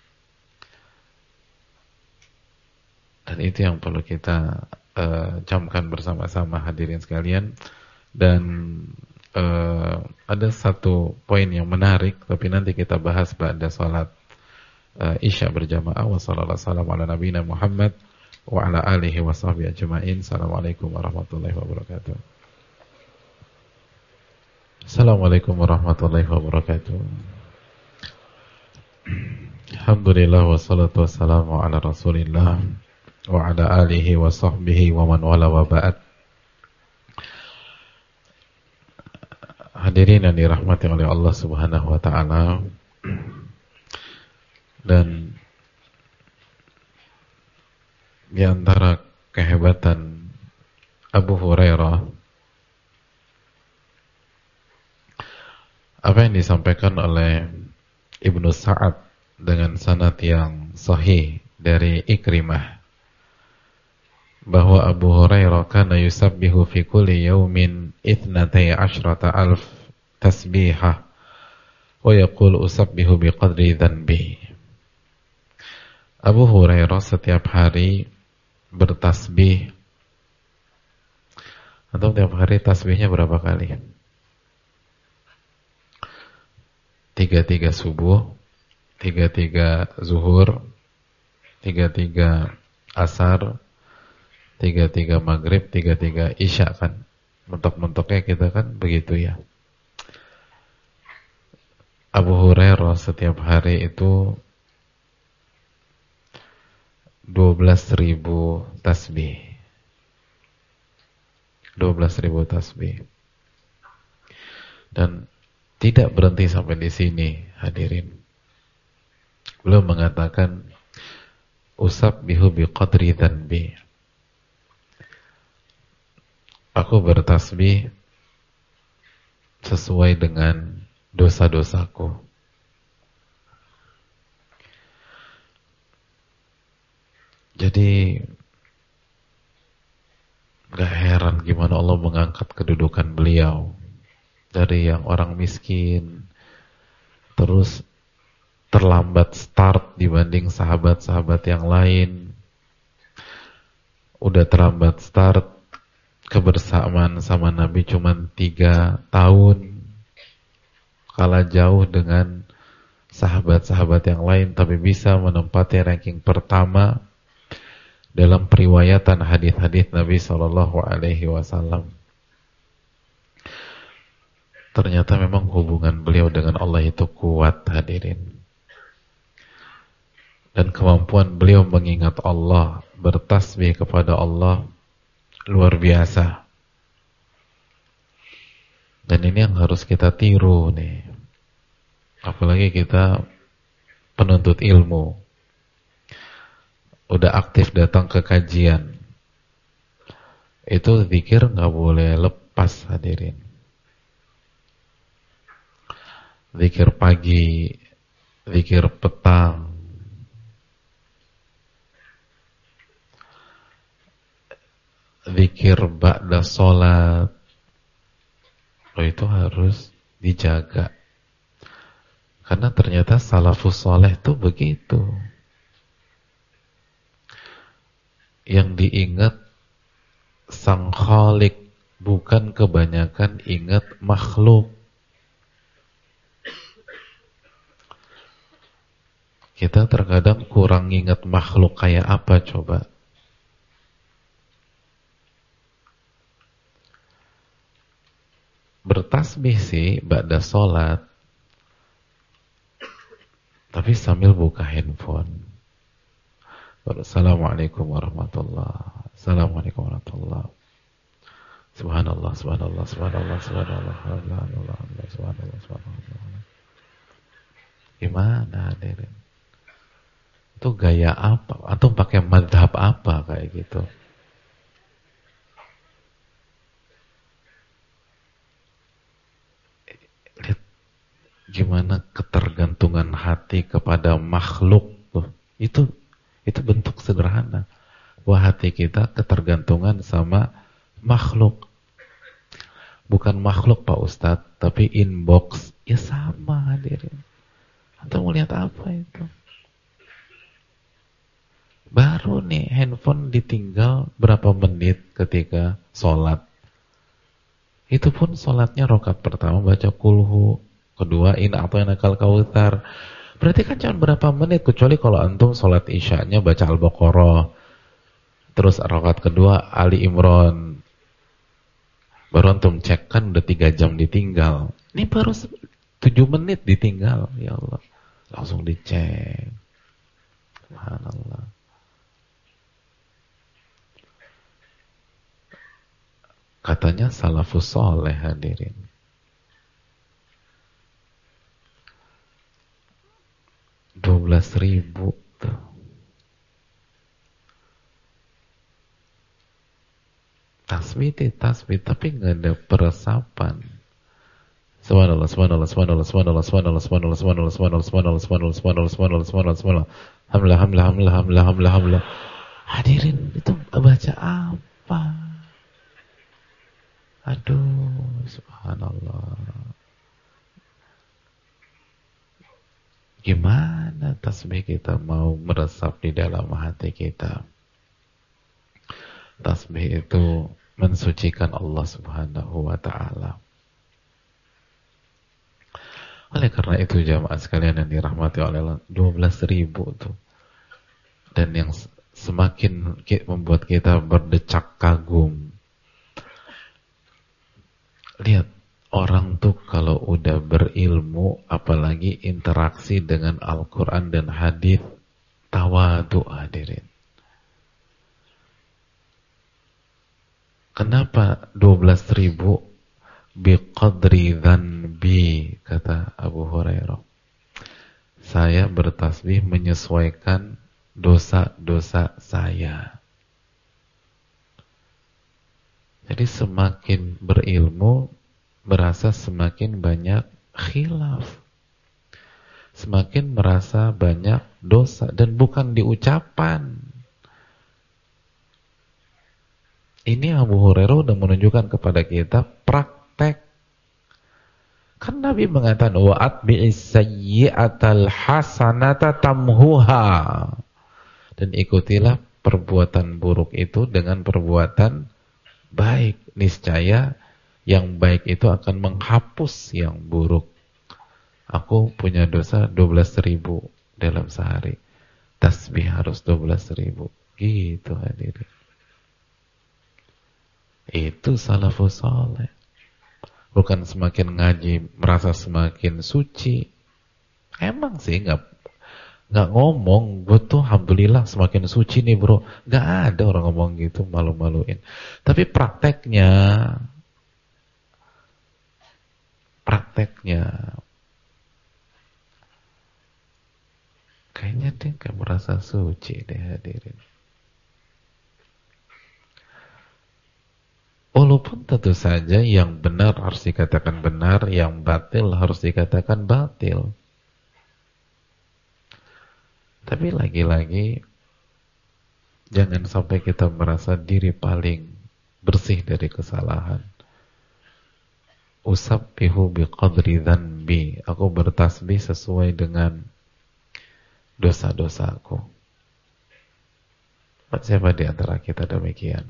Dan itu yang perlu kita camkan bersama-sama hadirin sekalian. Dan ada satu poin yang menarik, tapi nanti kita bahas pada salat Isya berjamaah. Wassalamualaikum warahmatullahi Muhammad wa ala alihi wa sahbihi ajma'in. Assalamualaikum warahmatullahi wabarakatuh. Assalamualaikum warahmatullahi wabarakatuh. Alhamdulillah wassalatu wassalamu ala Rasulillah wa ala alihi wa sahbihi wa man wala wa ba'd. Hadirin yang dirahmati oleh Allah Subhanahu wa taala. Dan di antara kehebatan Abu Hurairah, apa yang disampaikan oleh Ibnu Sa'ad dengan sanad yang sahih dari Ikrimah, bahwa Abu Hurairah kana yusabbihu fi kulli yawmin 12,000 tasbihah wa yaqul usabbihu biqadri dhanbi. Abu Hurairah setiap hari bertasbih. Atau tiap hari tasbihnya berapa kali? 3 subuh, 3 zuhur, 3 asar, 3 maghrib, 3 isya kan. Mentok-mentoknya kita kan begitu ya. Abu Hurairah setiap hari itu 12.000 tasbih. 12.000 tasbih. Dan tidak berhenti sampai di sini, hadirin. Beliau mengatakan usabbihu biqadri dhanbi. Aku bertasbih sesuai dengan dosa-dosaku. Jadi gak heran gimana Allah mengangkat kedudukan beliau dari yang orang miskin, terus terlambat start dibanding sahabat-sahabat yang lain, udah terlambat start, kebersamaan sama Nabi cuma 3 tahun, kalah jauh dengan sahabat-sahabat yang lain, tapi bisa menempati ranking pertama dalam periwayatan hadis-hadis Nabi SAW. Ternyata memang hubungan beliau dengan Allah itu kuat, hadirin. Dan kemampuan beliau mengingat Allah, bertasbih kepada Allah, luar biasa. Dan ini yang harus kita tiru nih. Apalagi kita penuntut ilmu, udah aktif datang ke kajian, itu zikir gak boleh lepas, hadirin. zikir pagi, zikir petang, zikir ba'da sholat, itu harus dijaga. Karena ternyata salafus soleh itu begitu. Yang diingat sang khalik, bukan kebanyakan ingat makhluk. Kita terkadang kurang ingat makhluk kayak apa coba? Bertasbih sih ba'da sholat, tapi sambil buka handphone. Assalamualaikum warahmatullahi. Assalamualaikum warahmatullahi. Subhanallah, subhanallah, subhanallah, subhanallah, subhanallah, subhanallah, subhanallah. Gimana hadirin? Itu gaya apa? Atau pakai madhab apa kayak gitu? Lihat gimana ketergantungan hati kepada makhluk tuh. Itu bentuk sederhana bahwa hati kita ketergantungan sama makhluk. Bukan makhluk Pak Ustadz, tapi inbox. Ya sama hadirin. Atau mau lihat apa itu? Baru nih handphone ditinggal berapa menit ketika sholat. Itu pun sholatnya rakaat pertama baca kulhu, kedua a'tainakal kautsar. Berarti kan cuma berapa menit, kecuali kalau antum sholat isyanya baca Al-Baqarah, terus rakaat kedua Ali Imran, baru antum cek kan udah 3 jam ditinggal. Ini baru 7 menit ditinggal, ya Allah. Langsung dicek. Subhanallah. Katanya salafus soleh hadirin. $12.000 tuh. Tasbih tapi nggak ada peresapan. Subhanallah, subhanallah, subhanallah, subhanallah, subhanallah, subhanallah, subhanallah, subhanallah, subhanallah, subhanallah, subhanallah, subhanallah, subhanallah, subhanallah. Hamlah, hamlah, hamlah, hamlah, hamlah, hamlah. Hadirin, itu baca apa? Aduh, subhanallah. Gimana tasbih kita mau meresap di dalam hati kita? Tasbih itu mensucikan Allah Subhanahu wa ta'ala. Oleh karena itu jamaah sekalian yang dirahmati oleh Allah, 12.000 tuh. Dan yang semakin membuat kita berdecak kagum. Lihat, orang tuh kalau udah berilmu, apalagi interaksi dengan Al-Quran dan hadis, tawadu hadirin. Kenapa 12.000? Biqadri dhanbi, kata Abu Hurairah. Saya bertasbih menyesuaikan dosa-dosa saya. Jadi semakin berilmu, merasa semakin banyak khilaf. Semakin merasa banyak dosa. Dan bukan di ucapan. Ini Abu Hurairah sudah menunjukkan kepada kita praktek. Kan Nabi mengatakan wa atbi'is sayyi'atal hasanata tamhuha. Dan ikutilah perbuatan buruk itu dengan perbuatan baik. Niscaya yang baik itu akan menghapus yang buruk. Aku punya dosa 12.000 dalam sehari. Tasbih harus 12.000. Gitu hadirin. Itu salafus saleh. Bukan semakin ngaji merasa semakin suci. Emang sih nggak ngomong, gue tuh alhamdulillah semakin suci nih bro. Nggak ada orang ngomong gitu, malu-maluin. Tapi prakteknya kayaknya dia nggak merasa suci deh hadirin. Walaupun tentu saja yang benar harus dikatakan benar, yang batil harus dikatakan batil. Tapi lagi-lagi jangan sampai kita merasa diri paling bersih dari kesalahan. Usabbihu biqadri dzanbi. Aku bertasbih sesuai dengan dosa-dosaku. Siapa di antara kita demikian?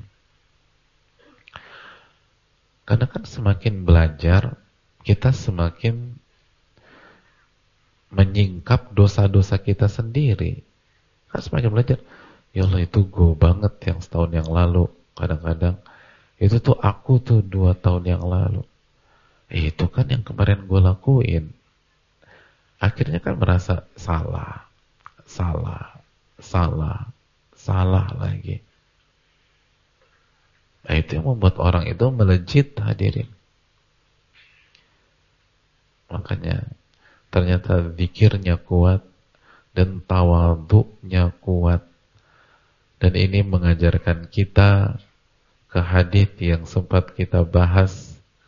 Karena kan semakin belajar, kita semakin menyingkap dosa-dosa kita sendiri. Kan semakin belajar, ya Allah itu gue banget yang setahun yang lalu. Kadang-kadang, itu tuh aku tuh 2 tahun yang lalu. Itu kan yang kemarin gue lakuin. Akhirnya kan merasa salah lagi. Nah itu yang membuat orang itu melejit, hadirin. Makanya ternyata zikirnya kuat dan tawadhu'nya kuat. Dan ini mengajarkan kita ke hadits yang sempat kita bahas.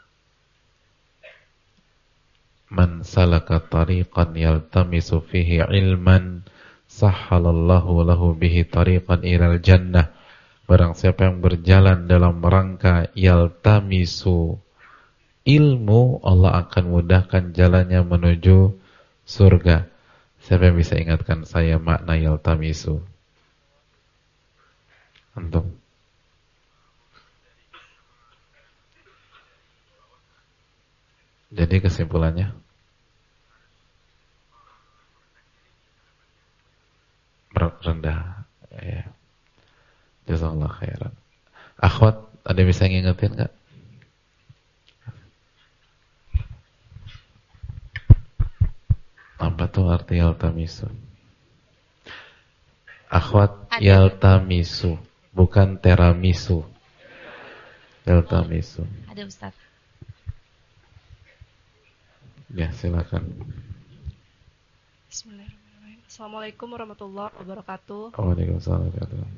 Man salaka tariqan yaltamisu fihi ilman sahhalallahu lahu bihi tariqan ilal jannah. Barang siapa yang berjalan dalam rangka yaltamisu ilmu, Allah akan mudahkan jalannya menuju surga. Siapa yang bisa ingatkan saya makna yaltamisu? Antum? Jadi kesimpulannya rendah, ya. Jazakallah khairan. Akhwat, ada yang bisa ngingetin nggak? Apa tuh arti yaltamisu? Akhwat, yaltamisu, bukan teramisu. Yaltamisu. Ada Ustaz. Ya, silakan. Bismillahirrahmanirrahim. Assalamualaikum warahmatullahi wabarakatuh. Waalaikumsalam.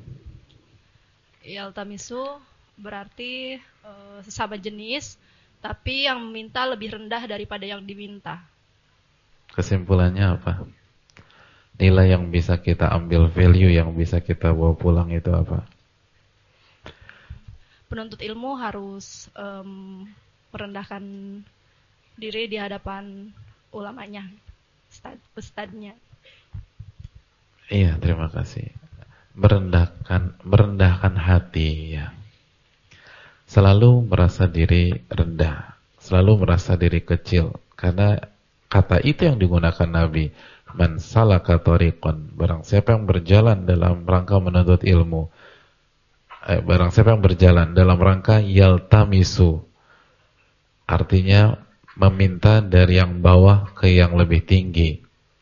Yaltamisu berarti sesama jenis, tapi yang meminta lebih rendah daripada yang diminta. Kesimpulannya apa? Nilai yang bisa kita ambil, value yang bisa kita bawa pulang itu apa? Penuntut ilmu harus merendahkan diri di hadapan ulamanya, ustadznya. Iya, terima kasih. Merendahkan hati, ya. Selalu merasa diri rendah, selalu merasa diri kecil, karena kata itu yang digunakan Nabi. Man salaka tariqan, barang siapa yang berjalan dalam rangka menuntut ilmu, barang siapa yang berjalan dalam rangka yaltamisu, artinya meminta dari yang bawah ke yang lebih tinggi,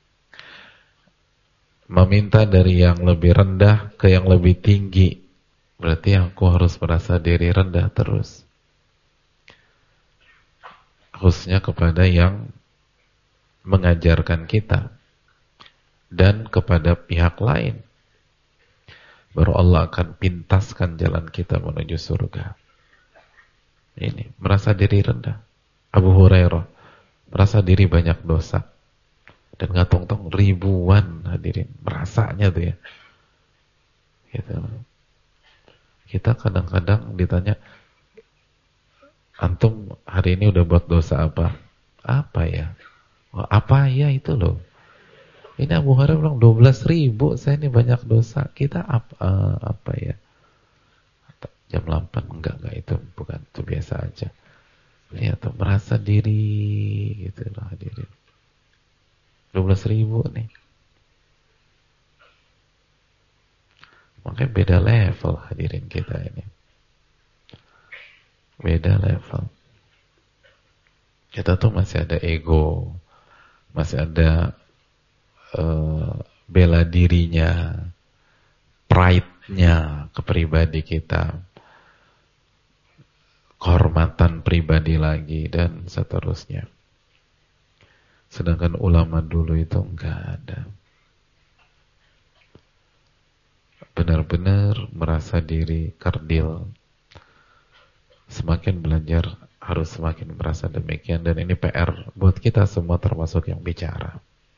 meminta dari yang lebih rendah ke yang lebih tinggi. Berarti aku harus merasa diri rendah terus, khususnya kepada yang mengajarkan kita dan kepada pihak lain. Baru Allah akan pintaskan jalan kita menuju surga. Ini merasa diri rendah. Abu Hurairah merasa diri banyak dosa, dan ngatong-tong ribuan, hadirin, merasanya tuh ya. Gitu. Kita kadang-kadang ditanya, antum hari ini udah buat dosa apa? Apa ya? Oh, apa ya itu loh. Ini Abu Hurairah bilang 12.000, saya ini banyak dosa. Kita apa ya? Jam 8 enggak itu bukan, itu biasa aja. Lihat tuh, merasa diri gitu loh, hadirin. 12.000 nih. Makanya beda level, hadirin, kita ini. Beda level. Kita tuh masih ada ego, masih ada bela dirinya, pride-nya ke pribadi kita, kehormatan pribadi lagi, dan seterusnya. Sedangkan ulama dulu itu enggak ada. Benar-benar merasa diri kerdil, semakin belajar harus semakin merasa demikian, dan ini PR buat kita semua termasuk yang bicara.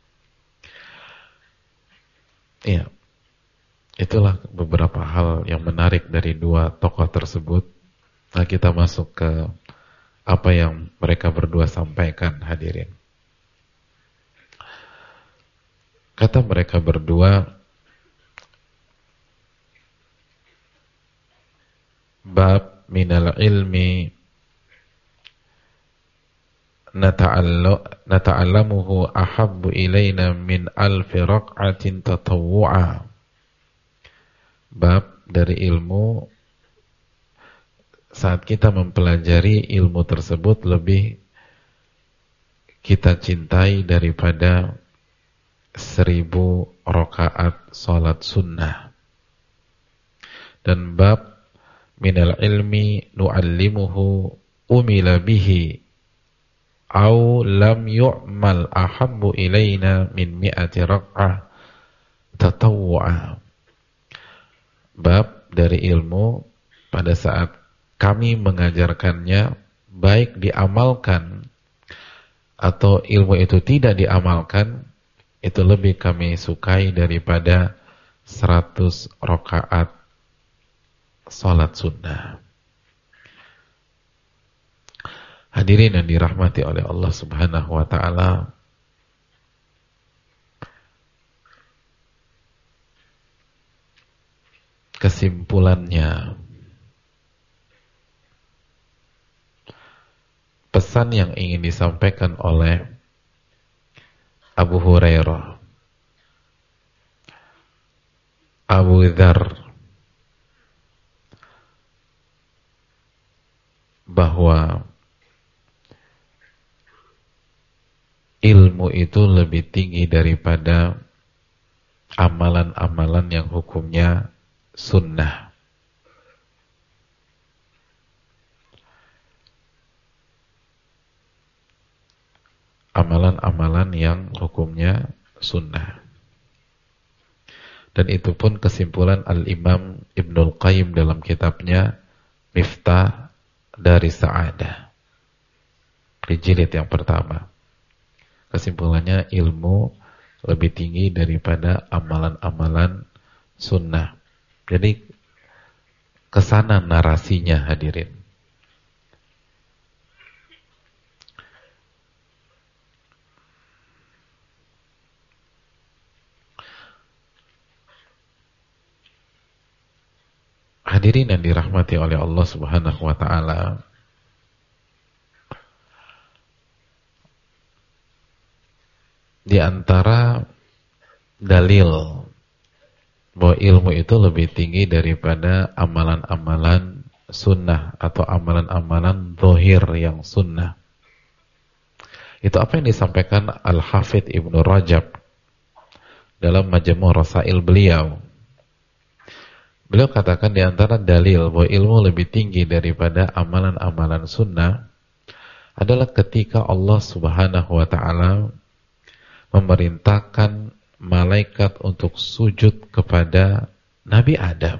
Iya. Itulah beberapa hal yang menarik dari dua tokoh tersebut. Nah, kita masuk ke apa yang mereka berdua sampaikan, hadirin. Kata mereka berdua, bab minal ilmi nata'allamuhu ahabbu ilaina min alfi raq'atin tatawwu'a. Bab dari ilmu, saat kita mempelajari ilmu tersebut lebih kita cintai daripada 1000 rakaat salat sunnah. Dan bab minal ilmi nu'allimuhu umila bihi au lam yu'mal ahabbu ilaina min 100 raq'ah tatawwu'a. Bab dari ilmu, pada saat kami mengajarkannya, baik diamalkan atau ilmu itu tidak diamalkan, itu lebih kami sukai daripada 100 rakaat salat sunnah. Hadirin yang dirahmati oleh Allah Subhanahu wa ta'ala, kesimpulannya, pesan yang ingin disampaikan oleh Abu Hurairah, Abu Dzar, bahwa ilmu itu lebih tinggi daripada amalan-amalan yang hukumnya sunnah. Amalan-amalan yang hukumnya sunnah. Dan itu pun kesimpulan Al-Imam Ibnul Qayyim dalam kitabnya Miftah dari Sa'adah di jilid yang pertama. Kesimpulannya, ilmu lebih tinggi daripada amalan-amalan sunnah. Jadi kesana narasinya, hadirin. Hadirin yang dirahmati oleh Allah Subhanahu wa ta'ala, di antara dalil bahwa ilmu itu lebih tinggi daripada amalan-amalan sunnah atau amalan-amalan zahir yang sunnah, itu apa yang disampaikan Al-Hafidh Ibnu Rajab dalam Majmu' Rasail beliau. Beliau katakan di antara dalil bahwa ilmu lebih tinggi daripada amalan-amalan sunnah adalah ketika Allah Subhanahu wa ta'ala memerintahkan malaikat untuk sujud kepada Nabi Adam.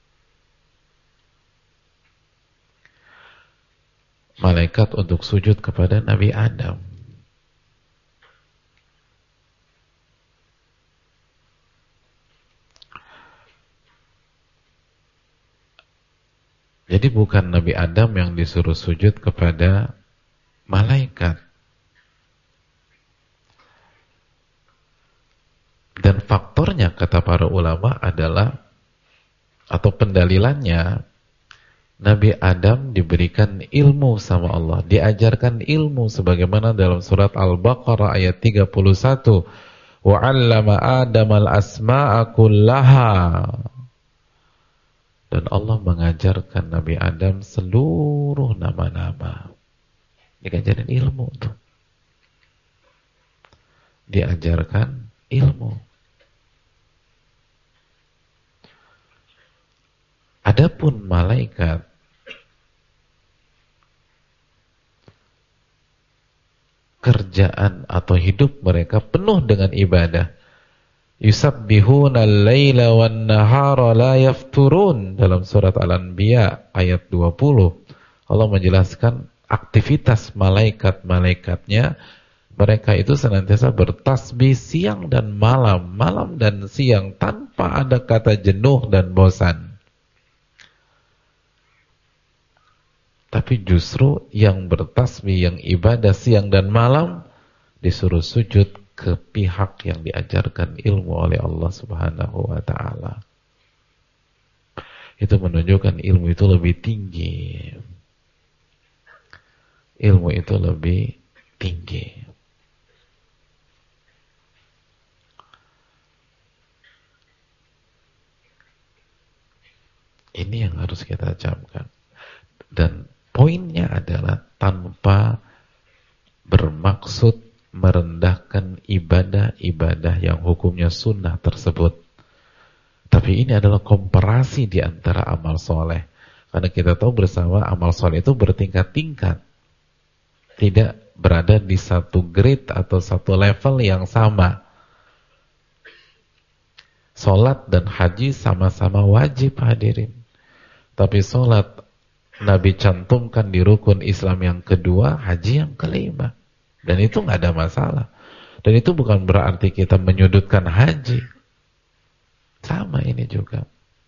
Malaikat untuk sujud kepada Nabi Adam. Jadi bukan Nabi Adam yang disuruh sujud kepada malaikat. Dan faktornya, kata para ulama, adalah, atau pendalilannya, Nabi Adam diberikan ilmu sama Allah, diajarkan ilmu sebagaimana dalam surat Al-Baqarah ayat 31, wa 'allama Adamal asma'a kullaha. Dan Allah mengajarkan Nabi Adam seluruh nama-nama. Diajarkan ilmu tuh. Diajarkan ilmu. Adapun malaikat, kerjaan atau hidup mereka penuh dengan ibadah. Yusabbihuna al-laila wan nahara la yafturun, dalam surat Al-Anbiya ayat 20. Allah menjelaskan aktivitas malaikat-malaikatnya, mereka itu senantiasa bertasbih siang dan malam, malam dan siang, tanpa ada kata jenuh dan bosan. Tapi justru yang bertasbih, yang ibadah siang dan malam, disuruh sujud ke pihak yang diajarkan ilmu oleh Allah Subhanahu wa ta'ala. Itu menunjukkan ilmu itu lebih tinggi. Ilmu itu lebih tinggi. Ini yang harus kita camkan. Dan poinnya adalah tanpa bermaksud merendahkan ibadah-ibadah yang hukumnya sunnah tersebut. Tapi ini adalah komparasi di antara amal soleh. Karena kita tahu bersama amal soleh itu bertingkat-tingkat. Tidak berada di satu grade atau satu level yang sama. Salat dan haji sama-sama wajib, hadirin. Tapi salat Nabi cantumkan di rukun Islam yang kedua, haji yang kelima. Dan itu nggak ada masalah. Dan itu bukan berarti kita menyudutkan haji. Sama ini juga.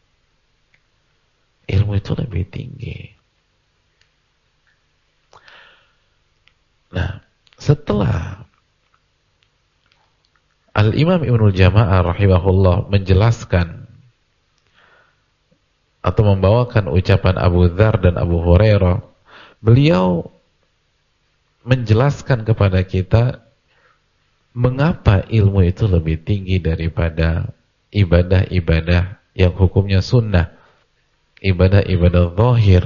Ilmu itu lebih tinggi. Nah, setelah Al-Imam Ibnul Jama'ah rahimahullah menjelaskan atau membawakan ucapan Abu Dzar dan Abu Hurairah, beliau menjelaskan kepada kita mengapa ilmu itu lebih tinggi daripada ibadah-ibadah yang hukumnya sunnah, ibadah-ibadah zahir.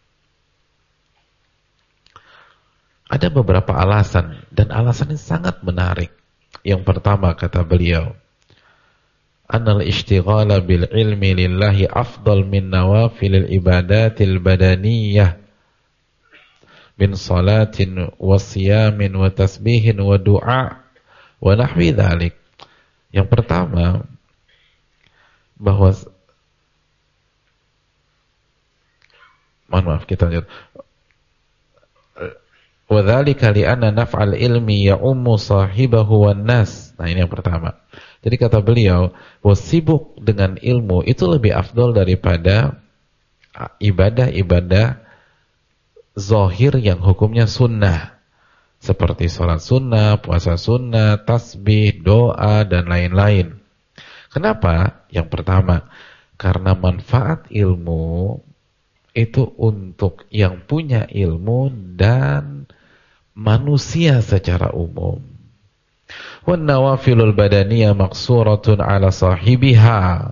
Ada beberapa alasan, dan alasan ini sangat menarik. Yang pertama, kata beliau, annal ishtighala bil ilmi lillahi afdal min nawafilil ibadatil badaniyah min salatin wa siyamin wa tasbihin wa du'a wa nahwi dhalik. Yang pertama, bahwa kita lanjut. Wa dzalika li anna naf'al ilmi ya'ummu sahibahu wan nas. Nah, ini yang pertama. Jadi kata beliau, bahwa sibuk dengan ilmu itu lebih afdal daripada ibadah-ibadah zahir yang hukumnya sunnah. Seperti sholat sunnah, puasa sunnah, tasbih, doa, dan lain-lain. Kenapa? Yang pertama, karena manfaat ilmu itu untuk yang punya ilmu dan manusia secara umum. Wan nawafilul badaniyah maqsuratun ala sahibiha.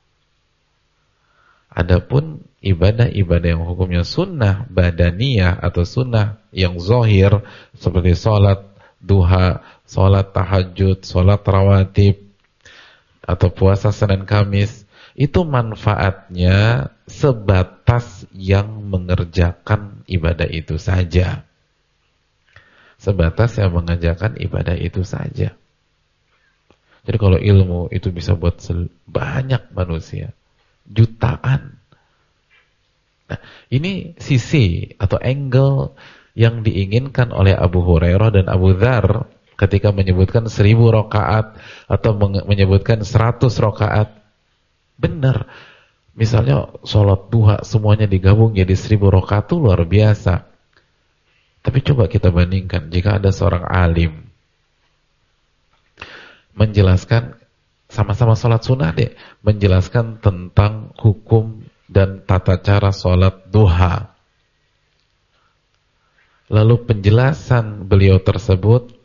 Adapun ibadah-ibadah yang hukumnya sunnah badaniyah atau sunnah yang zahir seperti salat duha, salat tahajud, salat rawatib atau puasa Senin Kamis, itu manfaatnya sebatas yang mengerjakan ibadah itu saja. Sebatas yang mengerjakan ibadah itu saja. Jadi kalau ilmu itu bisa buat banyak manusia, jutaan. Nah, ini sisi atau angle yang diinginkan oleh Abu Hurairah dan Abu Dzar ketika menyebutkan 1000 rakaat atau menyebutkan 100 rakaat. Benar. Misalnya sholat duha semuanya digabung jadi 1000 rakaat itu luar biasa. Tapi coba kita bandingkan jika ada seorang alim menjelaskan sama-sama sholat sunnah deh, menjelaskan tentang hukum dan tata cara sholat duha. Lalu penjelasan beliau tersebut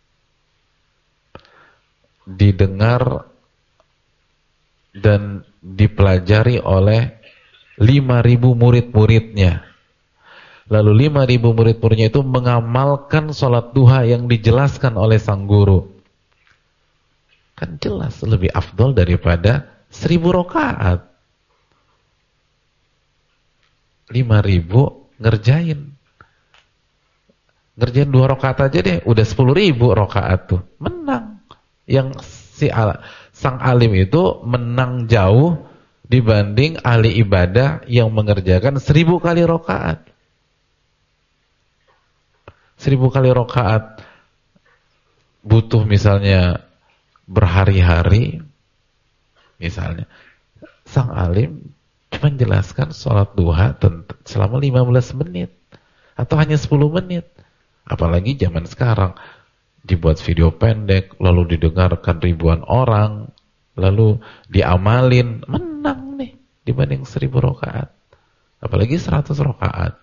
didengar dan dipelajari oleh 5.000 murid-muridnya. Lalu 5.000 murid-muridnya itu mengamalkan sholat duha yang dijelaskan oleh sang guru. Kan jelas lebih afdol daripada 1000 rakaat. 5.000 ngerjain 2 rakaat aja deh, udah 10.000 rakaat tuh. Menang. Yang sang alim itu menang jauh dibanding ahli ibadah yang mengerjakan 1000 kali rakaat. 1000 kali rakaat butuh misalnya berhari-hari, misalnya sang alim cuma jelaskan sholat duha selama 15 menit atau hanya 10 menit. Apalagi zaman sekarang dibuat video pendek, lalu didengarkan ribuan orang, lalu diamalin, menang nih dibanding 1000 rakaat, apalagi 100 rakaat.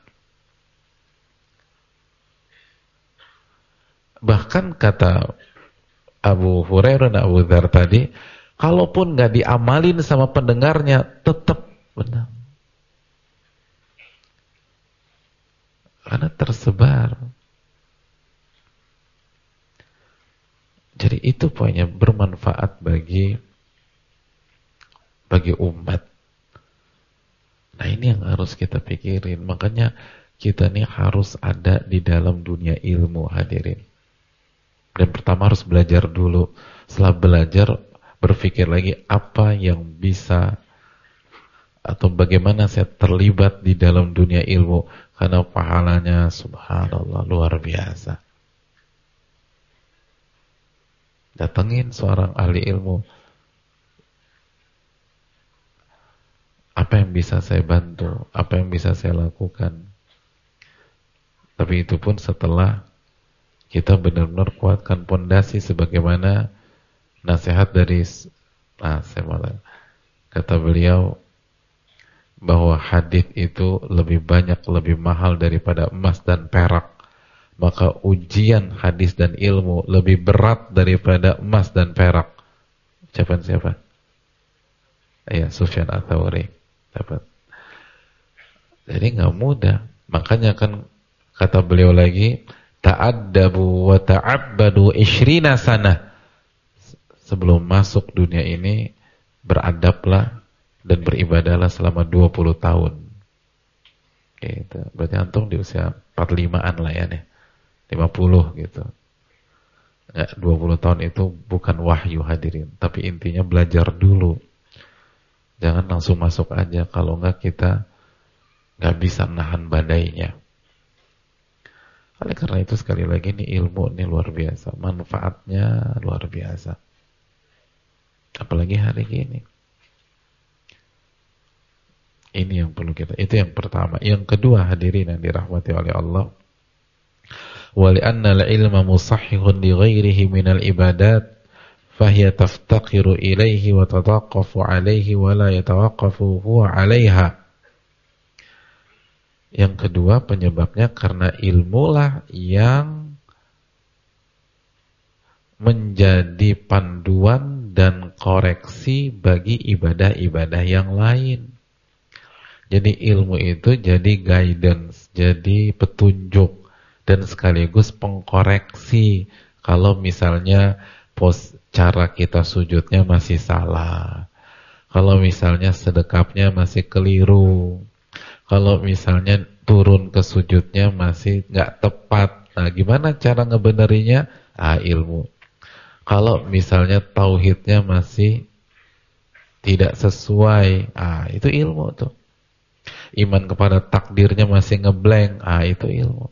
Bahkan kata Abu Hurairah dan Abu Dzar tadi, kalaupun nggak diamalin sama pendengarnya, tetap menang. Karena tersebar. Jadi itu poinnya, bermanfaat bagi umat. Nah ini yang harus kita pikirin. Makanya kita nih harus ada di dalam dunia ilmu, hadirin. Dan pertama harus belajar dulu. Setelah belajar, berpikir lagi apa yang bisa atau bagaimana saya terlibat di dalam dunia ilmu. Karena pahalanya subhanallah luar biasa. Datengin seorang ahli ilmu. Apa yang bisa saya bantu? Apa yang bisa saya lakukan? Tapi itu pun setelah kita benar-benar kuatkan pondasi sebagaimana nasihat dari kata beliau bahwa hadis itu lebih banyak, lebih mahal daripada emas dan perak. Maka ujian hadis dan ilmu lebih berat daripada emas dan perak. Ucapan siapa? Ya, Sufyan Ats-Tsauri. Dapat. Jadi nggak mudah. Makanya kan kata beliau lagi, ta'addabu wa ta'abbadu 20 sanah. Sebelum masuk dunia ini, beradablah dan beribadahlah selama 20 tahun. Gitu. Berarti antum di usia 45-an lah ya nih. 50 gitu. Nggak, 20 tahun itu bukan wahyu, hadirin. Tapi intinya belajar dulu. Jangan langsung masuk aja. Kalau nggak kita nggak bisa nahan badainya. Oleh karena itu sekali lagi nih ilmu ini luar biasa, manfaatnya luar biasa. Apalagi hari ini. Ini yang perlu kita. Itu yang pertama. Yang kedua, hadirin yang dirahmati oleh Allah. Wa li'anna al-ilma musahhihun li ghairihi minal ibadat fahiya taftaqiru ilaihi wa tataqqafu alaihi wa la yatawaqqafu huwa 'alaiha. Yang kedua penyebabnya karena ilmulah yang menjadi panduan dan koreksi bagi ibadah-ibadah yang lain. Jadi ilmu itu jadi guidance, jadi petunjuk dan sekaligus pengkoreksi kalau misalnya cara kita sujudnya masih salah. Kalau misalnya sedekapnya masih keliru. Kalau misalnya turun ke sujudnya masih nggak tepat, nah gimana cara ngebenerinya? Ilmu. Kalau misalnya tauhidnya masih tidak sesuai, itu ilmu tuh. Iman kepada takdirnya masih ngeblank, itu ilmu.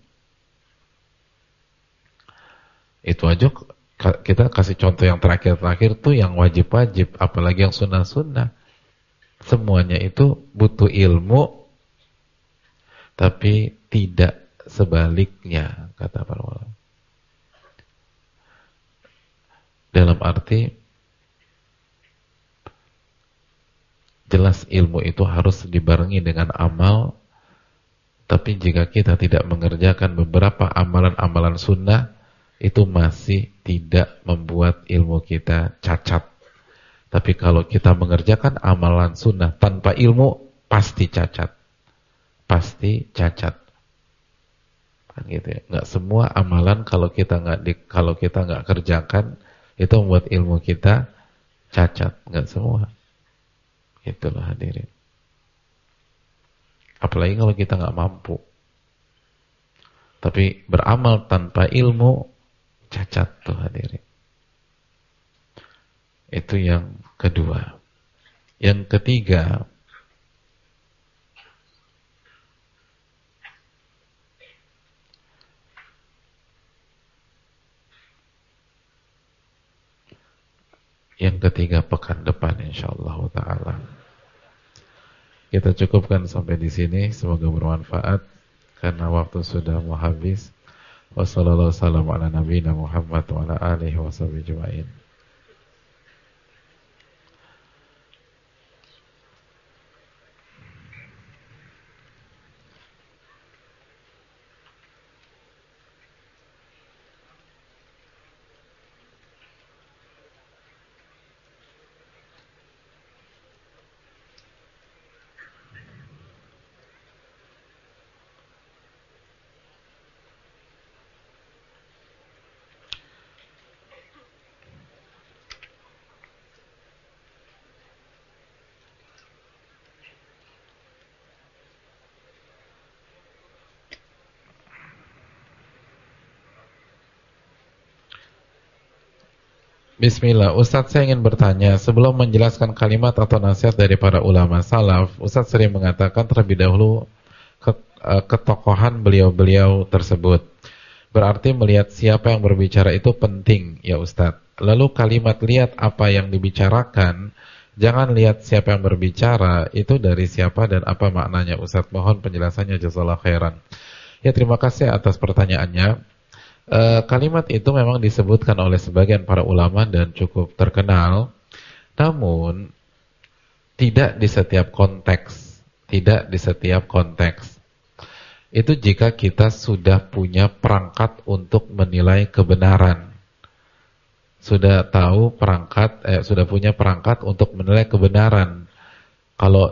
Itu aja kita kasih contoh yang terakhir-terakhir tuh yang wajib-wajib, apalagi yang sunnah-sunnah. Semuanya itu butuh ilmu. Tapi tidak sebaliknya, kata para ulama. Dalam arti, jelas ilmu itu harus dibarengi dengan amal, tapi jika kita tidak mengerjakan beberapa amalan-amalan sunnah, itu masih tidak membuat ilmu kita cacat. Tapi kalau kita mengerjakan amalan sunnah tanpa ilmu, pasti cacat. Pasti cacat, kan gitu ya. Nggak semua amalan kalau kita nggak kerjakan itu membuat ilmu kita cacat, nggak semua. Itulah hadirin. Apalagi kalau kita nggak mampu. Tapi beramal tanpa ilmu cacat tuh hadirin. Itu yang kedua. Yang ketiga, yang ketiga pekan depan insyaallah taala. Kita cukupkan sampai di sini, semoga bermanfaat karena waktu sudah mau habis. Wassalamualaikum warahmatullahi wabarakatuh. Bismillah, Ustadz saya ingin bertanya, sebelum menjelaskan kalimat atau nasihat dari para ulama salaf, Ustadz sering mengatakan terlebih dahulu ketokohan beliau-beliau tersebut. Berarti melihat siapa yang berbicara itu penting, ya Ustadz. Lalu kalimat lihat apa yang dibicarakan, jangan lihat siapa yang berbicara, itu dari siapa dan apa maknanya Ustadz. Mohon penjelasannya, jazakallahu khairan. Ya, terima kasih atas pertanyaannya. Kalimat itu memang disebutkan oleh sebagian para ulama dan cukup terkenal, namun tidak di setiap konteks. Tidak di setiap konteks. Itu jika kita sudah punya perangkat untuk menilai kebenaran, sudah tahu perangkat, sudah punya perangkat untuk menilai kebenaran. Kalau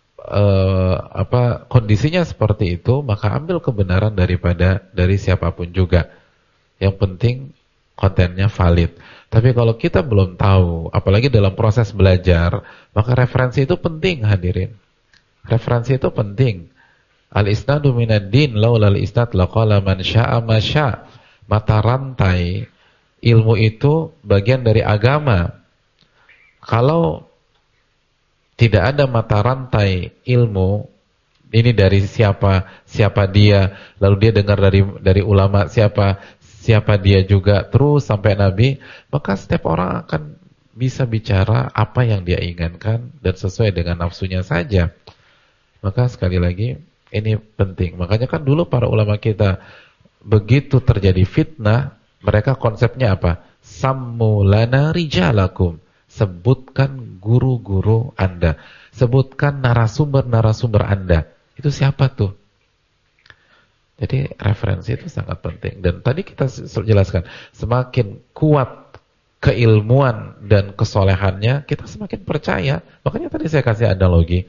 kondisinya seperti itu, maka ambil kebenaran dari siapapun juga. Yang penting kontennya valid. Tapi kalau kita belum tahu, apalagi dalam proses belajar, maka referensi itu penting, hadirin. Referensi itu penting. Al-isnadu minad din, laulal isnad laqala man syaa ma syaa. Mata rantai ilmu itu bagian dari agama. Kalau tidak ada mata rantai ilmu, ini dari siapa dia, lalu dia dengar dari ulama siapa dia juga, terus sampai Nabi, maka setiap orang akan bisa bicara apa yang dia inginkan dan sesuai dengan nafsunya saja. Maka sekali lagi, ini penting. Makanya kan dulu para ulama kita, begitu terjadi fitnah, mereka konsepnya apa? Sammu lana rijalakum. Sebutkan guru-guru Anda. Sebutkan narasumber-narasumber Anda. Itu siapa tuh? Jadi referensi itu sangat penting. Dan tadi kita jelaskan, semakin kuat keilmuan dan kesolehannya, kita semakin percaya. Makanya tadi saya kasih analogi.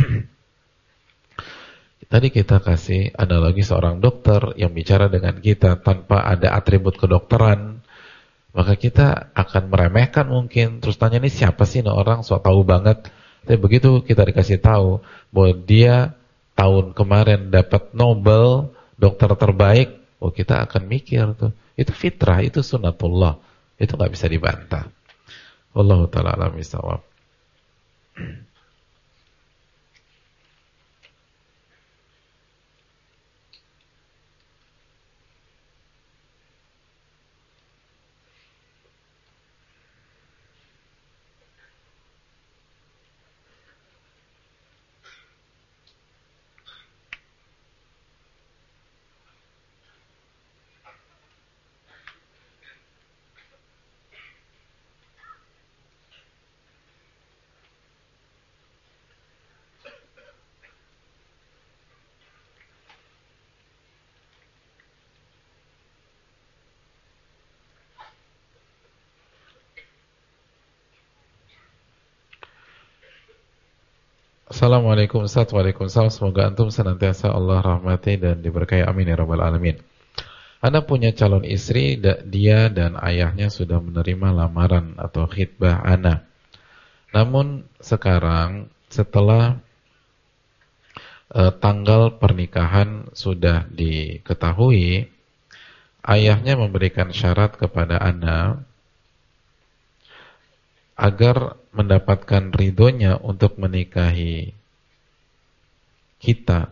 Tadi kita kasih analogi seorang dokter yang bicara dengan kita tanpa ada atribut kedokteran. Maka kita akan meremehkan mungkin. Terus tanya, ini siapa sih ini orang, so tahu banget. Tapi begitu kita dikasih tahu bahwa dia tahun kemarin dapat Nobel, dokter terbaik, oh kita akan mikir tuh. Itu fitrah, itu sunnatullah. Itu nggak bisa dibantah. Wallahu ta'ala a'lam bishawab. Assalamualaikum Ustaz. Waalaikumsalam. Semoga antum senantiasa Allah rahmati dan diberkahi, amin ya rabbal alamin. Anda punya calon istri, dia dan ayahnya sudah menerima lamaran atau khitbah Ana. Namun sekarang setelah tanggal pernikahan sudah diketahui, ayahnya memberikan syarat kepada Ana agar mendapatkan ridhonya untuk menikahi kita,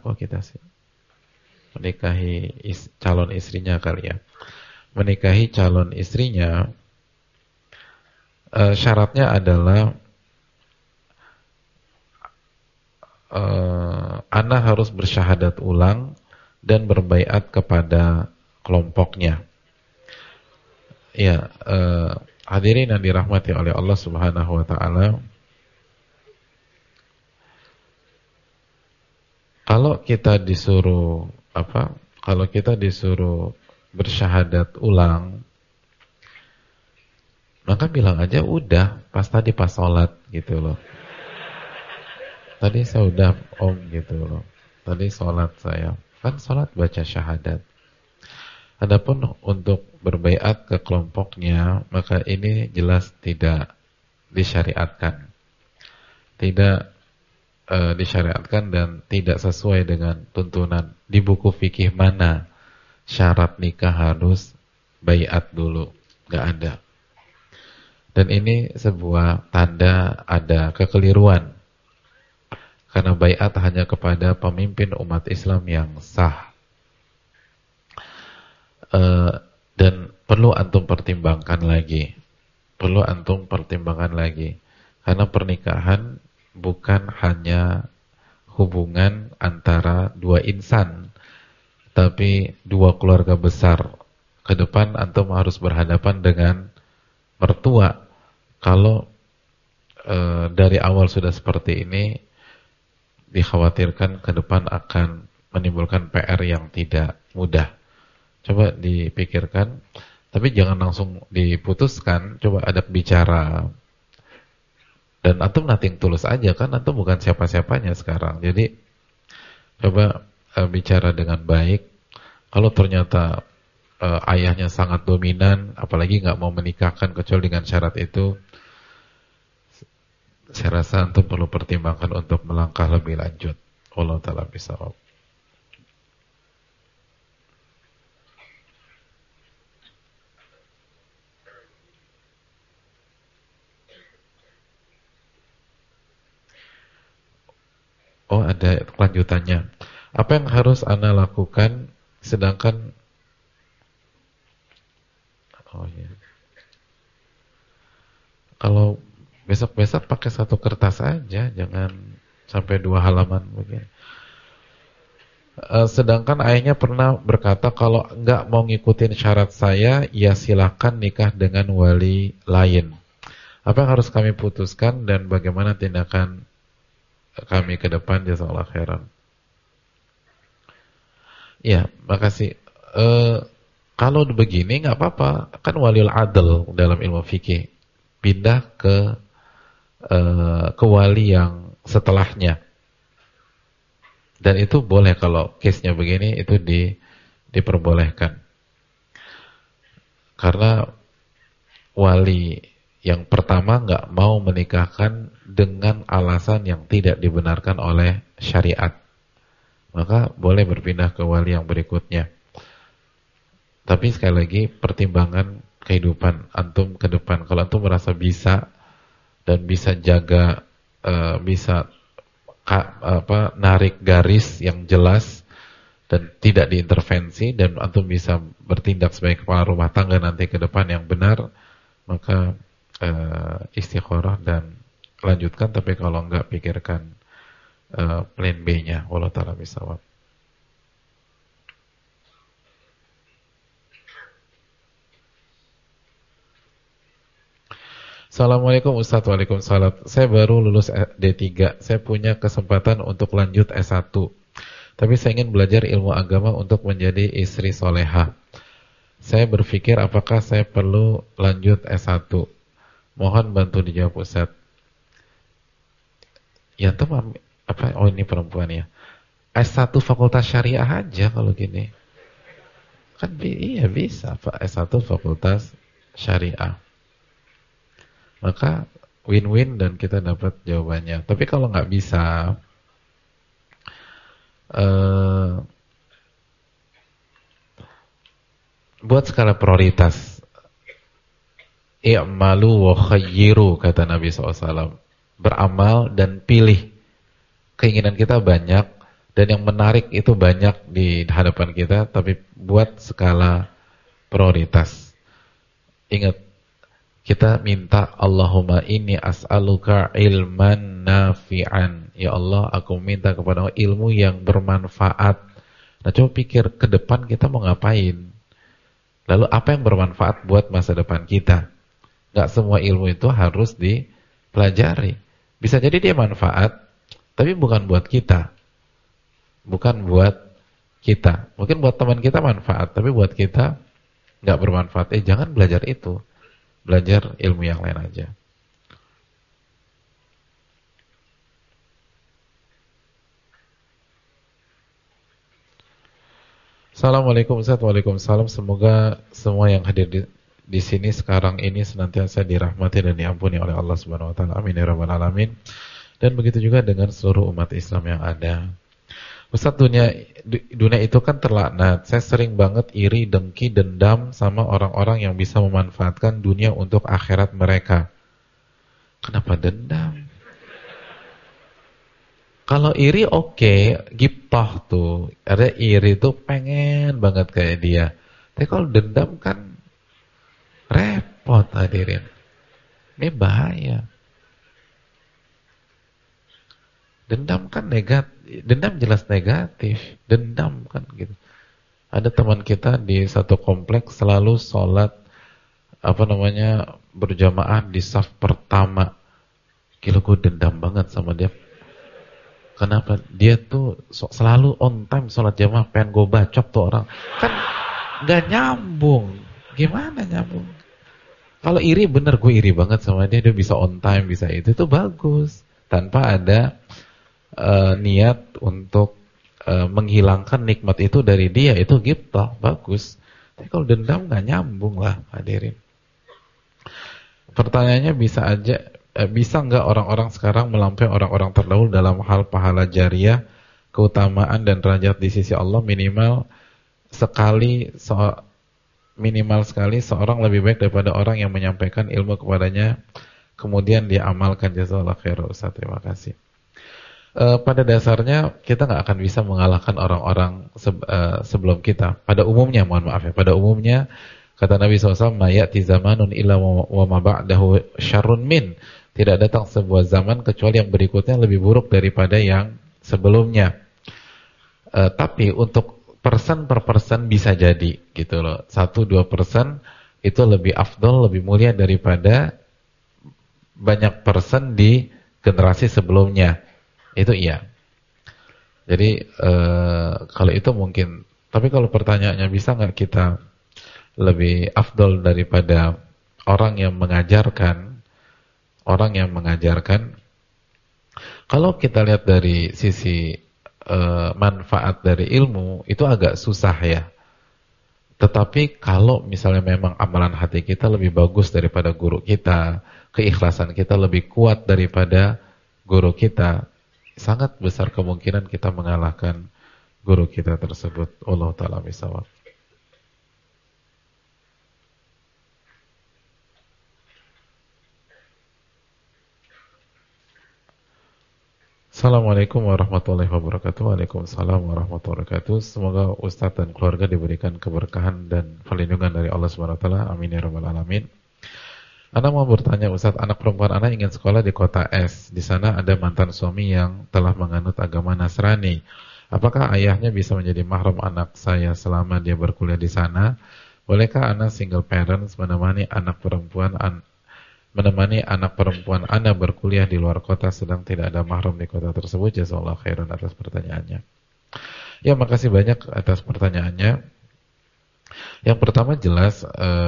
menikahi calon istrinya kali ya, menikahi calon istrinya, Syaratnya adalah ana harus bersyahadat ulang dan berbaiat kepada kelompoknya. Ya, hadirin yang dirahmati oleh Allah Subhanahu wa taala. Kalau kita disuruh Kalau kita disuruh bersyahadat ulang, maka bilang aja udah pas sholat gitu loh. Tadi saya udah gitu loh. Tadi sholat saya. Kan sholat baca syahadat. Adapun untuk berbaiat ke kelompoknya, maka ini jelas tidak disyariatkan. Tidak disyariatkan dan tidak sesuai dengan tuntunan. Di buku fikih mana syarat nikah harus baiat dulu? Gak ada. Dan ini sebuah tanda ada kekeliruan. Karena baiat hanya kepada pemimpin umat Islam yang sah. Dan perlu antum pertimbangkan lagi. Karena pernikahan bukan hanya hubungan antara dua insan, tapi dua keluarga besar. Ke depan antum harus berhadapan dengan mertua. Kalau dari awal sudah seperti ini, dikhawatirkan ke depan akan menimbulkan PR yang tidak mudah. Coba dipikirkan, tapi jangan langsung diputuskan, coba adab bicara. Dan antum nothing tulus aja kan, antum bukan siapa-siapanya sekarang. Jadi coba bicara dengan baik. Kalau ternyata ayahnya sangat dominan, apalagi nggak mau menikahkan kecuali dengan syarat itu, saya rasa antum perlu pertimbangkan untuk melangkah lebih lanjut. Wallahu ta'ala bishawab. Oh, ada kelanjutannya. Apa yang harus Anda lakukan sedangkan kalau besok-besok pakai satu kertas aja, jangan sampai 2 halaman begini. Sedangkan ayahnya pernah berkata kalau enggak mau ngikutin syarat saya, ya silakan nikah dengan wali lain. Apa yang harus kami putuskan dan bagaimana tindakan kami ke depan? Jazakallahu khairan. Ya, makasih. Kalau begini nggak apa-apa, kan waliul adl dalam ilmu fikih, pindah ke wali yang setelahnya. Dan itu boleh kalau case-nya begini, itu diperbolehkan. Karena wali yang pertama nggak mau menikahkan dengan alasan yang tidak dibenarkan oleh syariat, maka boleh berpindah ke wali yang berikutnya. Tapi sekali lagi pertimbangan kehidupan antum ke depan. Kalau antum merasa bisa dan bisa jaga, bisa narik garis yang jelas dan tidak diintervensi, dan antum bisa bertindak sebagai kepala rumah tangga nanti ke depan yang benar, maka istikharah dan lanjutkan. Tapi kalau enggak, pikirkan plan B-nya. Wallahu ta'ala bishawab. Assalamualaikum Ustaz. Waalaikumsalam. Saya baru lulus D3. Saya punya kesempatan untuk lanjut S1. Tapi saya ingin belajar ilmu agama untuk menjadi istri solehah. Saya berpikir apakah saya perlu lanjut S1. Mohon bantu dijawab Ustaz. Ya teman, apa? Oh, ini perempuan ya. S1 Fakultas Syariah aja kalau gini. Kan iya bisa Pak, S1 Fakultas Syariah. Maka win-win dan kita dapat jawabannya. Tapi kalau nggak bisa, buat skala prioritas. I'malu wa khayyiru, kata Nabi SAW. Beramal dan pilih. Keinginan kita banyak dan yang menarik itu banyak di hadapan kita, tapi buat skala prioritas. Ingat, Kita minta Allahumma inni as'aluka ilman nafi'an. Ya Allah, aku minta kepada ilmu yang bermanfaat. Nah, coba pikir ke depan kita mau ngapain? Lalu apa yang bermanfaat buat masa depan kita? Gak semua ilmu itu harus dipelajari. Bisa jadi dia manfaat, tapi bukan buat kita. Bukan buat kita. Mungkin buat teman kita manfaat, tapi buat kita gak bermanfaat. Jangan belajar itu. Belajar ilmu yang lain aja. Assalamualaikum Ustaz. Waalaikumsalam. Semoga semua yang hadir di sini sekarang ini senantiasa dirahmati dan diampuni oleh Allah Subhanahu wa taala. Amin ya rabbal alamin. Dan begitu juga dengan seluruh umat Islam yang ada. Ustaz, dunia itu kan terlaknat. Saya sering banget iri, dengki, dendam sama orang-orang yang bisa memanfaatkan dunia untuk akhirat mereka. Kenapa dendam? Kalau iri oke, giptah tuh. Ada iri tuh pengen banget kayak dia. Tapi kalau dendam kan repot, hadirin. Ini bahaya. Dendam kan negatif. Dendam jelas negatif. Dendam kan gitu. Ada teman kita di satu kompleks selalu sholat berjamaah di saf pertama. Gila, gue dendam banget sama dia. Kenapa? Dia tuh selalu on time sholat jamaah, pengen gue bacok tuh orang. Kan gak nyambung. Gimana nyambung? Kalau iri, bener gue iri banget sama dia. Dia bisa on time, bisa itu bagus. Tanpa ada niat untuk menghilangkan nikmat itu dari dia, itu ghibthah, bagus. Tapi kalau dendam gak nyambung lah, hadirin. Pertanyaannya bisa nggak orang-orang sekarang melampaui orang-orang terdahulu dalam hal pahala jariah, keutamaan dan derajat di sisi Allah minimal sekali seorang lebih baik daripada orang yang menyampaikan ilmu kepadanya kemudian dia amalkan. Jazakallahu khairan Ustaz, terima kasih. Pada dasarnya kita nggak akan bisa mengalahkan orang-orang sebelum kita. Pada umumnya, mohon maaf ya, pada umumnya kata Nabi SAW, "Ma ya'ti zamanun illa wa ma ba'dahu syarrun min." Tidak datang sebuah zaman kecuali yang berikutnya lebih buruk daripada yang sebelumnya. Tapi untuk persen per persen bisa jadi gitu loh. 1-2% itu lebih afdol, lebih mulia daripada banyak persen di generasi sebelumnya. Itu iya. Jadi kalau itu mungkin. Tapi kalau pertanyaannya bisa nggak kita lebih afdol daripada orang yang mengajarkan? Kalau kita lihat dari sisi manfaat dari ilmu, itu agak susah ya. Tetapi kalau misalnya memang amalan hati kita lebih bagus daripada guru kita, keikhlasan kita lebih kuat daripada guru kita, sangat besar kemungkinan kita mengalahkan guru kita tersebut. Allah ta'ala bisawab. Assalamualaikum warahmatullahi wabarakatuh. Waalaikumsalam warahmatullahi wabarakatuh. Semoga Ustaz dan keluarga diberikan keberkahan dan perlindungan dari Allah Subhanahu wa taala. Amin ya rabbal alamin. Ana mau bertanya Ustaz, anak perempuan Ana ingin sekolah di kota S. Di sana ada mantan suami yang telah menganut agama Nasrani. Apakah ayahnya bisa menjadi mahram anak saya selama dia berkuliah di sana? Bolehkah Ana single parents menemani anak perempuan Ana berkuliah di luar kota sedang tidak ada mahram di kota tersebut? Jazakallahu khairan atas pertanyaannya. Ya, makasih banyak atas pertanyaannya. Yang pertama jelas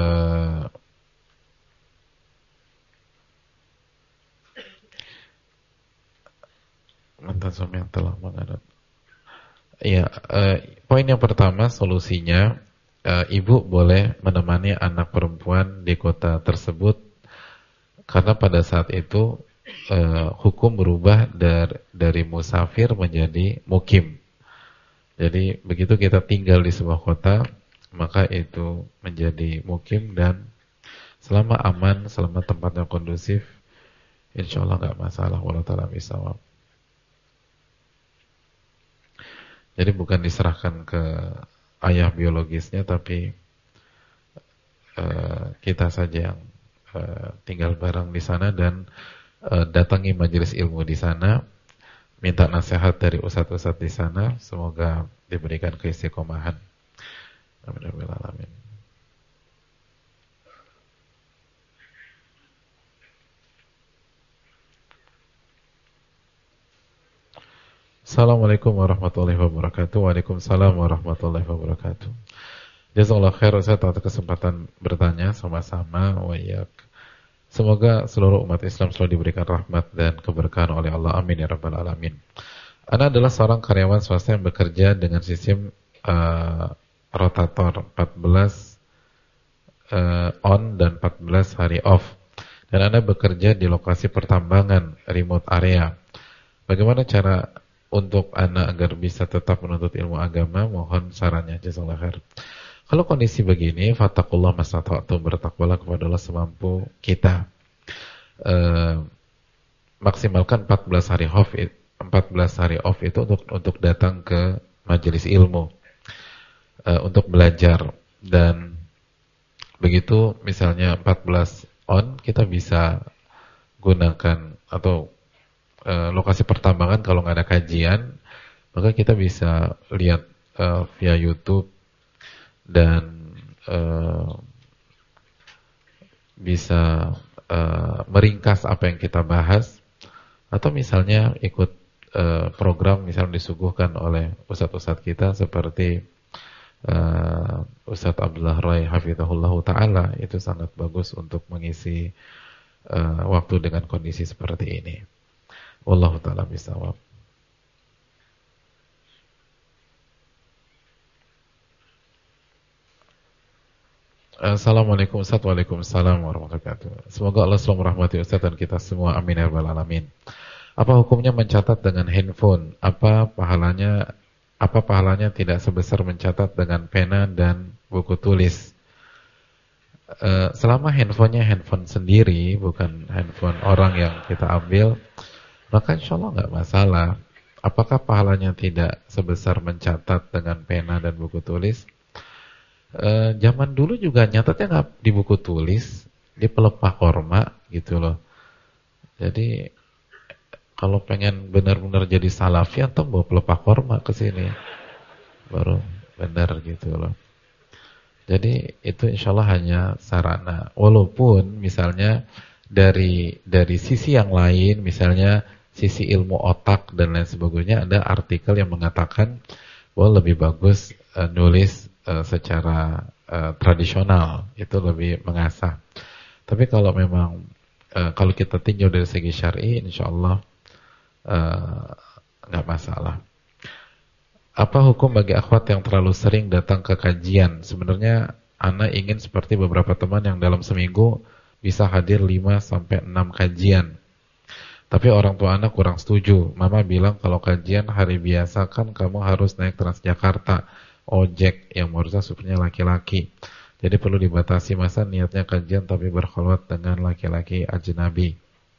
mantan suami yang telah menganut. Ya, poin yang pertama solusinya ibu boleh menemani anak perempuan di kota tersebut. Karena pada saat itu hukum berubah dari musafir menjadi mukim. Jadi begitu kita tinggal di sebuah kota, maka itu menjadi mukim dan selama aman, selama tempatnya kondusif, insya Allah nggak masalah. Wallahu ta'ala bisawab. Jadi bukan diserahkan ke ayah biologisnya, tapi kita saja yang tinggal bareng di sana dan datangi majelis ilmu di sana, minta nasihat dari ustadz-ustadz di sana, semoga diberikan keistiqomahan. Amin. Assalamualaikum warahmatullahi wabarakatuh. Waalaikumsalam warahmatullahi wabarakatuh. Jazakallahu khair Ustaz atas kesempatan bertanya sama-sama. Semoga seluruh umat Islam selalu diberikan rahmat dan keberkahan oleh Allah. Amin ya rabbal alamin. Ana adalah seorang karyawan swasta yang bekerja dengan sistem rotator 14 on dan 14 hari off. Dan Anda bekerja di lokasi pertambangan remote area. Bagaimana cara untuk Anda agar bisa tetap menuntut ilmu agama? Mohon sarannya. Jazakallahu khair. Kalau kondisi begini, fattakullah mastata'tum, bertakwalah kepada Allah semampu kita. Maksimalkan 14 hari off itu untuk datang ke majelis ilmu, untuk belajar. Dan begitu misalnya 14 on, kita bisa gunakan atau lokasi pertambangan kalau nggak ada kajian, maka kita bisa lihat via YouTube dan bisa meringkas apa yang kita bahas, atau misalnya ikut program misalnya disuguhkan oleh ustadz-ustadz kita seperti Ustadz Abdullah Rai Hafizahullah Ta'ala. Itu sangat bagus untuk mengisi waktu dengan kondisi seperti ini. Wallahu ta'ala bisawab. Assalamualaikum Ustaz. Waalaikumsalam warahmatullahi wabarakatuh. Semoga Allah selalu merahmati Ustaz dan kita semua. Amin ya rabbal alamin. Apa hukumnya mencatat dengan handphone? Apa pahalanya tidak sebesar mencatat dengan pena dan buku tulis? Selama handphonenya handphone sendiri, bukan handphone orang yang kita ambil, maka insya Allah nggak masalah. Apakah pahalanya tidak sebesar mencatat dengan pena dan buku tulis? Zaman dulu juga nyatatnya nggak di buku tulis, di pelepah korma gitu loh. Jadi kalau pengen benar-benar jadi salafi, atau bawa pelepah korma ke sini, baru benar gitu loh. Jadi itu insya Allah hanya sarana. Walaupun misalnya dari sisi yang lain, misalnya sisi ilmu otak dan lain sebagainya, ada artikel yang mengatakan bahwa lebih bagus nulis secara tradisional, itu lebih mengasah. Tapi kalau memang kalau kita tinjau dari segi syar'i, insya Allah nggak masalah. Apa hukum bagi akhwat yang terlalu sering datang ke kajian? Sebenarnya ana ingin seperti beberapa teman yang dalam seminggu bisa hadir 5-6 kajian. Tapi orang tua anak kurang setuju. Mama bilang kalau kajian hari biasa kan kamu harus naik Transjakarta, ojek yang merusak supirnya laki-laki. Jadi perlu dibatasi, masa niatnya kajian tapi berkhulwat dengan laki-laki ajnabi.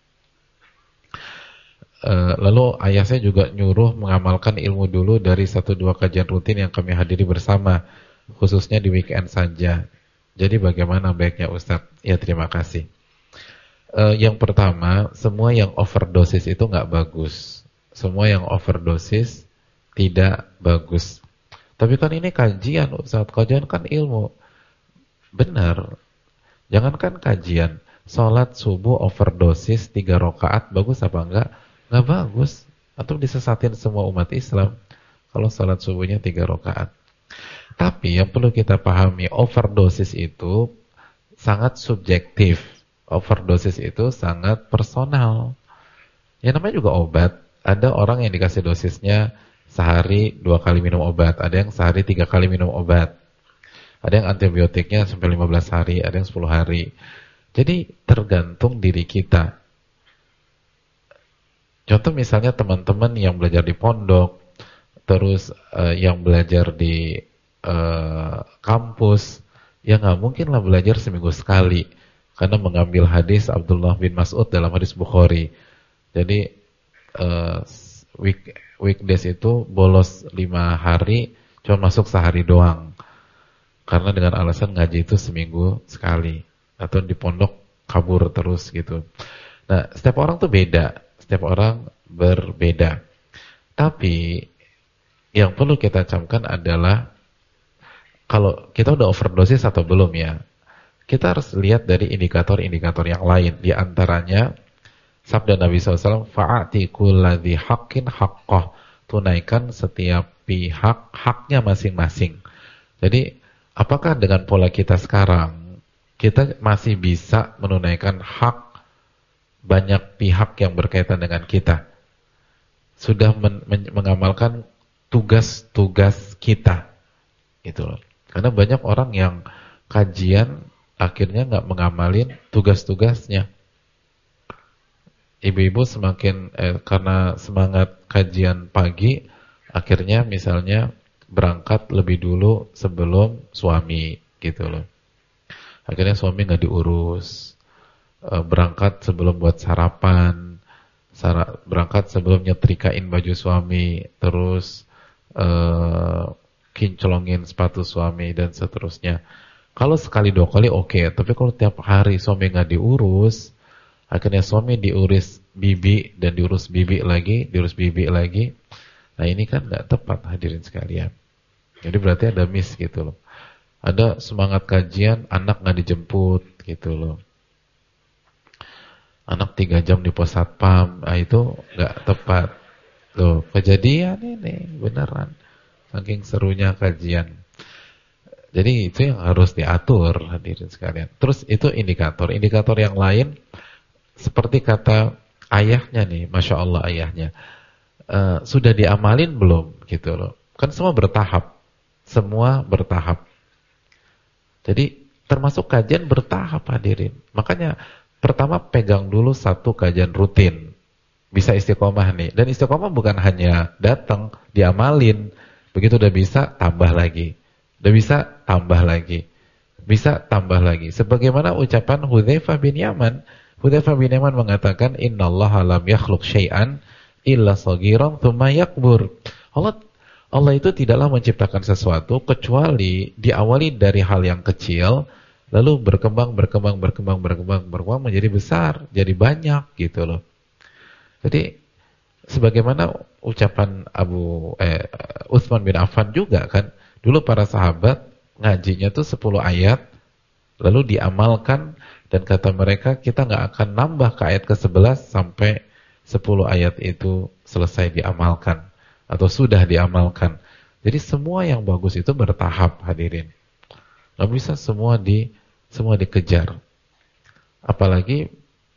Lalu ayah saya juga nyuruh mengamalkan ilmu dulu dari 1-2 kajian rutin yang kami hadiri bersama, khususnya di weekend saja. Jadi bagaimana baiknya Ustadz? Ya terima kasih. Yang pertama, semua yang overdosis itu nggak bagus. Semua yang overdosis tidak bagus. Tapi kan ini kajian Ustadz, kajian kan ilmu. Benar. Jangankan kajian, sholat subuh overdosis 3 rakaat bagus apa enggak? Nggak bagus. Atau disesatin semua umat Islam kalau sholat subuhnya 3 rakaat. Tapi yang perlu kita pahami, overdosis itu sangat subjektif. Overdosis itu sangat personal. Yang namanya juga obat. Ada orang yang dikasih dosisnya sehari 2 kali minum obat. Ada yang sehari 3 kali minum obat. Ada yang antibiotiknya sampai 15 hari. Ada yang 10 hari. Jadi tergantung diri kita. Contoh misalnya teman-teman yang belajar di pondok, terus yang belajar di kampus, ya nggak mungkin lah belajar seminggu sekali. Karena mengambil hadis Abdullah bin Mas'ud dalam hadis Bukhari. Jadi weekdays itu bolos 5 hari, cuma masuk sehari doang. Karena dengan alasan ngaji itu seminggu sekali. Atau di pondok kabur terus gitu. Nah, setiap orang tuh beda, setiap orang berbeda. Tapi yang perlu kita camkan adalah kalau kita udah overdosis atau belum ya. Kita harus lihat dari indikator-indikator yang lain. Di antaranya sabda Nabi SAW, fa'ati kulladzi haqqin haqqah. Tunaikan setiap pihak haknya masing-masing. Jadi, apakah dengan pola kita sekarang, kita masih bisa menunaikan hak banyak pihak yang berkaitan dengan kita? Sudah mengamalkan tugas-tugas kita, gitu loh. Karena banyak orang yang kajian akhirnya nggak mengamalin tugas-tugasnya. Ibu-ibu semakin karena semangat kajian pagi, akhirnya misalnya berangkat lebih dulu sebelum suami, gitu loh. Akhirnya suami nggak diurus, berangkat sebelum buat sarapan, berangkat sebelum nyetrikain baju suami, terus kinclongin sepatu suami dan seterusnya. Kalau sekali dua kali oke, tapi kalau tiap hari suami nggak diurus, akhirnya suami diurus bibi dan diurus bibi lagi. Nah ini kan nggak tepat hadirin sekalian. Jadi berarti ada miss gitu loh. Ada semangat kajian, anak nggak dijemput gitu loh. Anak 3 jam di pos satpam, nah itu nggak tepat. Loh, kejadian ini beneran. Saking serunya kajian. Jadi itu yang harus diatur hadirin sekalian. Terus itu indikator yang lain seperti kata ayahnya nih, Masya Allah ayahnya, sudah diamalin belum gitu loh. Kan semua bertahap. Jadi termasuk kajian bertahap hadirin. Makanya pertama pegang dulu satu kajian rutin. Bisa istiqomah nih. Dan istiqomah bukan hanya datang, diamalin. Begitu udah bisa, tambah lagi. Udah bisa, tambah lagi. Bisa, tambah lagi. Sebagaimana ucapan Hudzaifah bin Yaman. Hudzaifah bin Yaman mengatakan, Innallaha lam yakhluq syai'an illa saghiran tsumma yakbur. Allah itu tidaklah menciptakan sesuatu kecuali diawali dari hal yang kecil, lalu berkembang menjadi besar, jadi banyak gitu loh. Jadi sebagaimana ucapan Utsman bin Affan juga kan, dulu para sahabat ngajinya tuh 10 ayat lalu diamalkan dan kata mereka kita nggak akan nambah ke ayat ke-11 sampai 10 ayat itu selesai diamalkan atau sudah diamalkan. Jadi semua yang bagus itu bertahap hadirin. Nggak bisa semua dikejar. Apalagi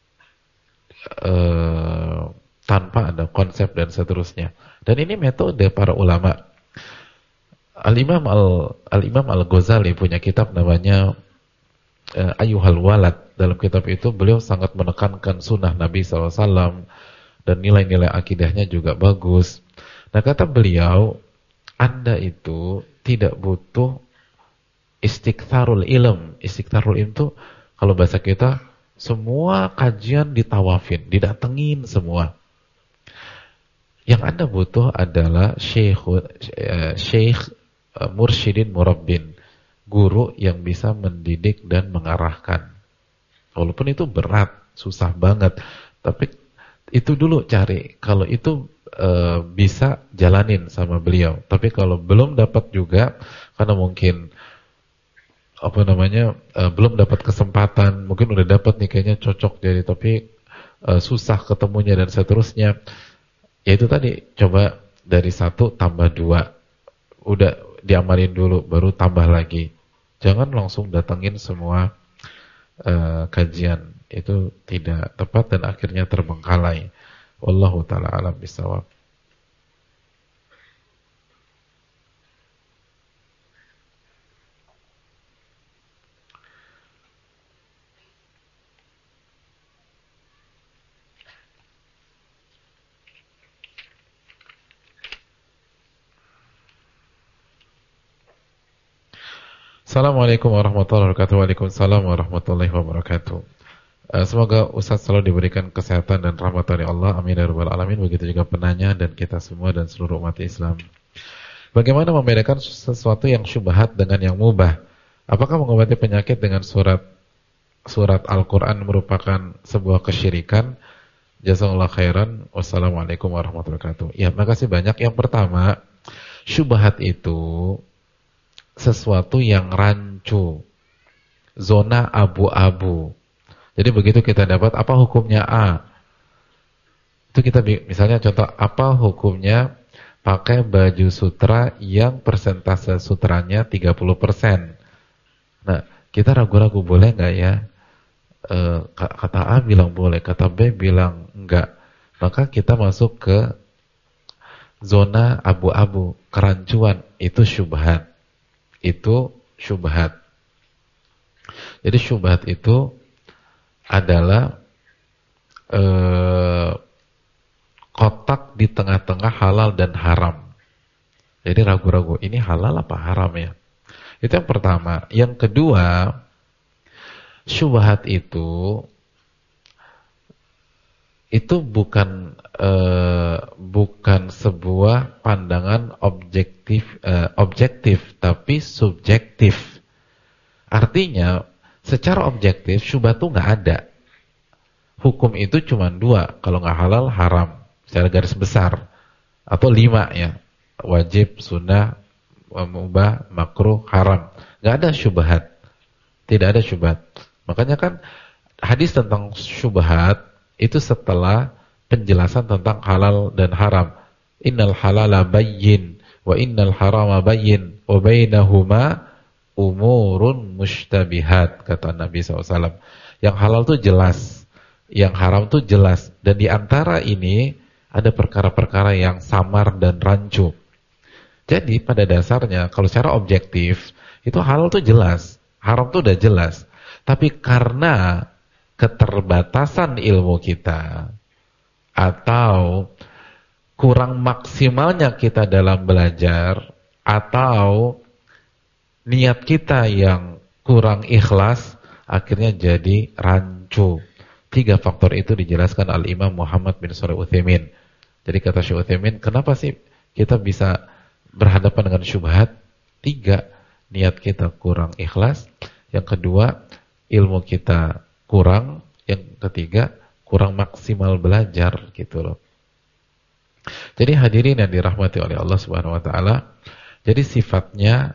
tanpa ada konsep dan seterusnya. Dan ini metode para ulama. Al-Imam Al-Ghazali punya kitab namanya Ayyuhal Walad. Dalam kitab itu beliau sangat menekankan sunnah Nabi SAW dan nilai-nilai akidahnya juga bagus. Nah kata beliau, Anda itu tidak butuh istiktharul ilm. Istiktharul ilm itu kalau bahasa kita semua kajian ditawafin, didatengin semua. Yang Anda butuh adalah syekh mursyidin murabbin, guru yang bisa mendidik dan mengarahkan. Walaupun itu berat, susah banget, tapi itu dulu cari. Kalau itu bisa jalanin sama beliau. Tapi kalau belum dapat juga, karena mungkin belum dapat kesempatan, mungkin udah dapat nih kayaknya cocok jadi, tapi susah ketemunya dan seterusnya. Ya itu tadi, coba dari 1 tambah 2, udah diamalin dulu, baru tambah lagi. Jangan langsung datengin semua kajian, itu tidak tepat dan akhirnya terbengkalai. Wallahu ta'ala alam bisawab. Assalamualaikum warahmatullahi wabarakatuh. Waalaikumsalam warahmatullahi wabarakatuh. Semoga Ustaz selalu diberikan kesehatan dan rahmat dari Allah. Amin ya rabbal alamin. Begitu juga penanya dan kita semua dan seluruh umat Islam. Bagaimana membedakan sesuatu yang syubhat dengan yang mubah? Apakah mengobati penyakit dengan surat surat Al-Quran merupakan sebuah kesyirikan, jazakallahu khairan. Wassalamualaikum warahmatullahi wabarakatuh. Ya, makasih banyak. Yang pertama, syubhat itu sesuatu yang rancu, zona abu-abu. Jadi begitu kita dapat apa hukumnya A, itu kita misalnya contoh, apa hukumnya pakai baju sutra yang persentase sutranya 30%. Nah, kita ragu-ragu boleh nggak ya? Kata A bilang boleh, kata B bilang enggak. Maka kita masuk ke zona abu-abu, kerancuan. Itu syubhat. Itu syubhat. Jadi syubhat itu adalah kotak di tengah-tengah halal dan haram. Jadi ragu-ragu, ini halal apa haram ya? Itu yang pertama. Yang kedua, syubhat itu bukan sebuah pandangan objektif, tapi subjektif. Artinya, secara objektif syubhat itu nggak ada. Hukum itu cuma 2, kalau nggak halal haram, secara garis besar, atau 5 ya, wajib, sunnah, mubah, makruh, haram. Nggak ada syubhat, tidak ada syubhat. Makanya kan hadis tentang syubhat itu setelah penjelasan tentang halal dan haram. Innal halala bayyin wa innal harama bayyin wa bainahuma umurun mushtabihat, kata Nabi SAW. Yang halal itu jelas, yang haram itu jelas, dan di antara ini ada perkara-perkara yang samar dan rancu. Jadi pada dasarnya kalau secara objektif itu halal itu jelas, haram itu udah jelas. Tapi karena keterbatasan ilmu kita atau kurang maksimalnya kita dalam belajar atau niat kita yang kurang ikhlas, akhirnya jadi rancu. 3 faktor itu dijelaskan Al-Imam Muhammad bin Shalih Al-Utsaimin. Jadi kata Syekh Utsaimin, kenapa sih kita bisa berhadapan dengan syubhat? 3, niat kita kurang ikhlas. Yang kedua, ilmu kita kurang. Yang ketiga, kurang maksimal belajar gitu loh. Jadi hadirin yang dirahmati oleh Allah Subhanahu wa taala, jadi sifatnya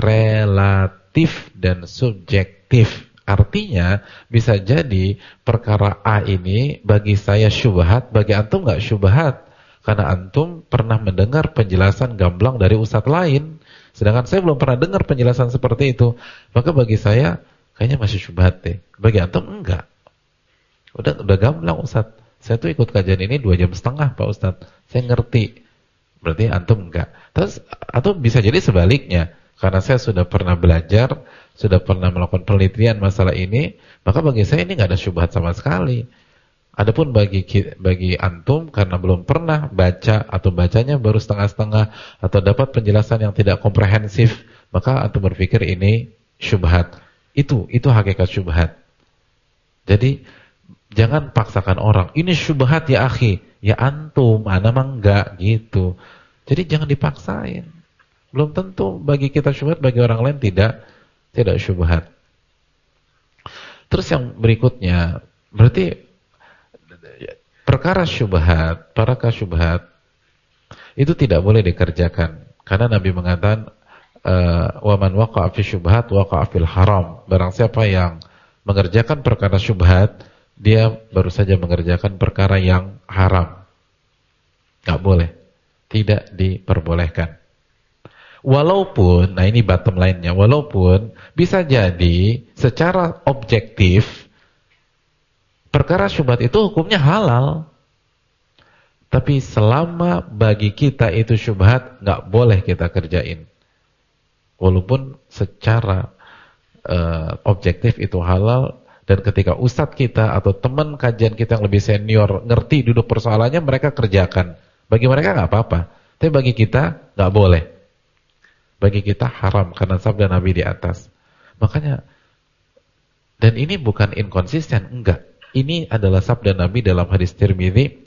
relatif dan subjektif. Artinya bisa jadi perkara A ini bagi saya syubhat, bagi antum enggak syubhat. Karena antum pernah mendengar penjelasan gamblang dari ustadz lain, sedangkan saya belum pernah dengar penjelasan seperti itu. Maka bagi saya kayaknya masih syubhat deh. Bagi antum enggak. Udah gamblang ustadz. Saya tuh ikut kajian ini 2,5 jam Pak ustadz. Saya ngerti. Berarti antum enggak. Terus atau bisa jadi sebaliknya. Karena saya sudah pernah belajar, sudah pernah melakukan penelitian masalah ini, maka bagi saya ini enggak ada syubhat sama sekali. Adapun bagi antum karena belum pernah baca atau bacanya baru setengah-setengah atau dapat penjelasan yang tidak komprehensif, maka antum berpikir ini syubhat. Itu hakikat syubhat. Jadi jangan paksakan orang, ini syubhat ya akhi. Ya antum, ana mah enggak gitu. Jadi jangan dipaksain. Belum tentu bagi kita syubhat, bagi orang lain tidak syubhat. Terus yang berikutnya, berarti perkara syubhat itu tidak boleh dikerjakan. Karena Nabi mengatakan wa man waqa'a fi syubhat waqa'a fil haram. Barang siapa yang mengerjakan perkara syubhat, dia baru saja mengerjakan perkara yang haram. Enggak boleh. Tidak diperbolehkan. Walaupun, nah ini bottom line-nya, walaupun bisa jadi secara objektif perkara syubhat itu hukumnya halal. Tapi selama bagi kita itu syubhat, enggak boleh kita kerjain. Walaupun secara objektif itu halal, dan ketika ustadz kita atau teman kajian kita yang lebih senior ngerti duduk persoalannya, mereka kerjakan. Bagi mereka nggak apa-apa, tapi bagi kita nggak boleh. Bagi kita haram karena sabda Nabi di atas. Makanya, dan ini bukan inkonsisten, enggak. Ini adalah sabda Nabi dalam hadis Tirmidzi,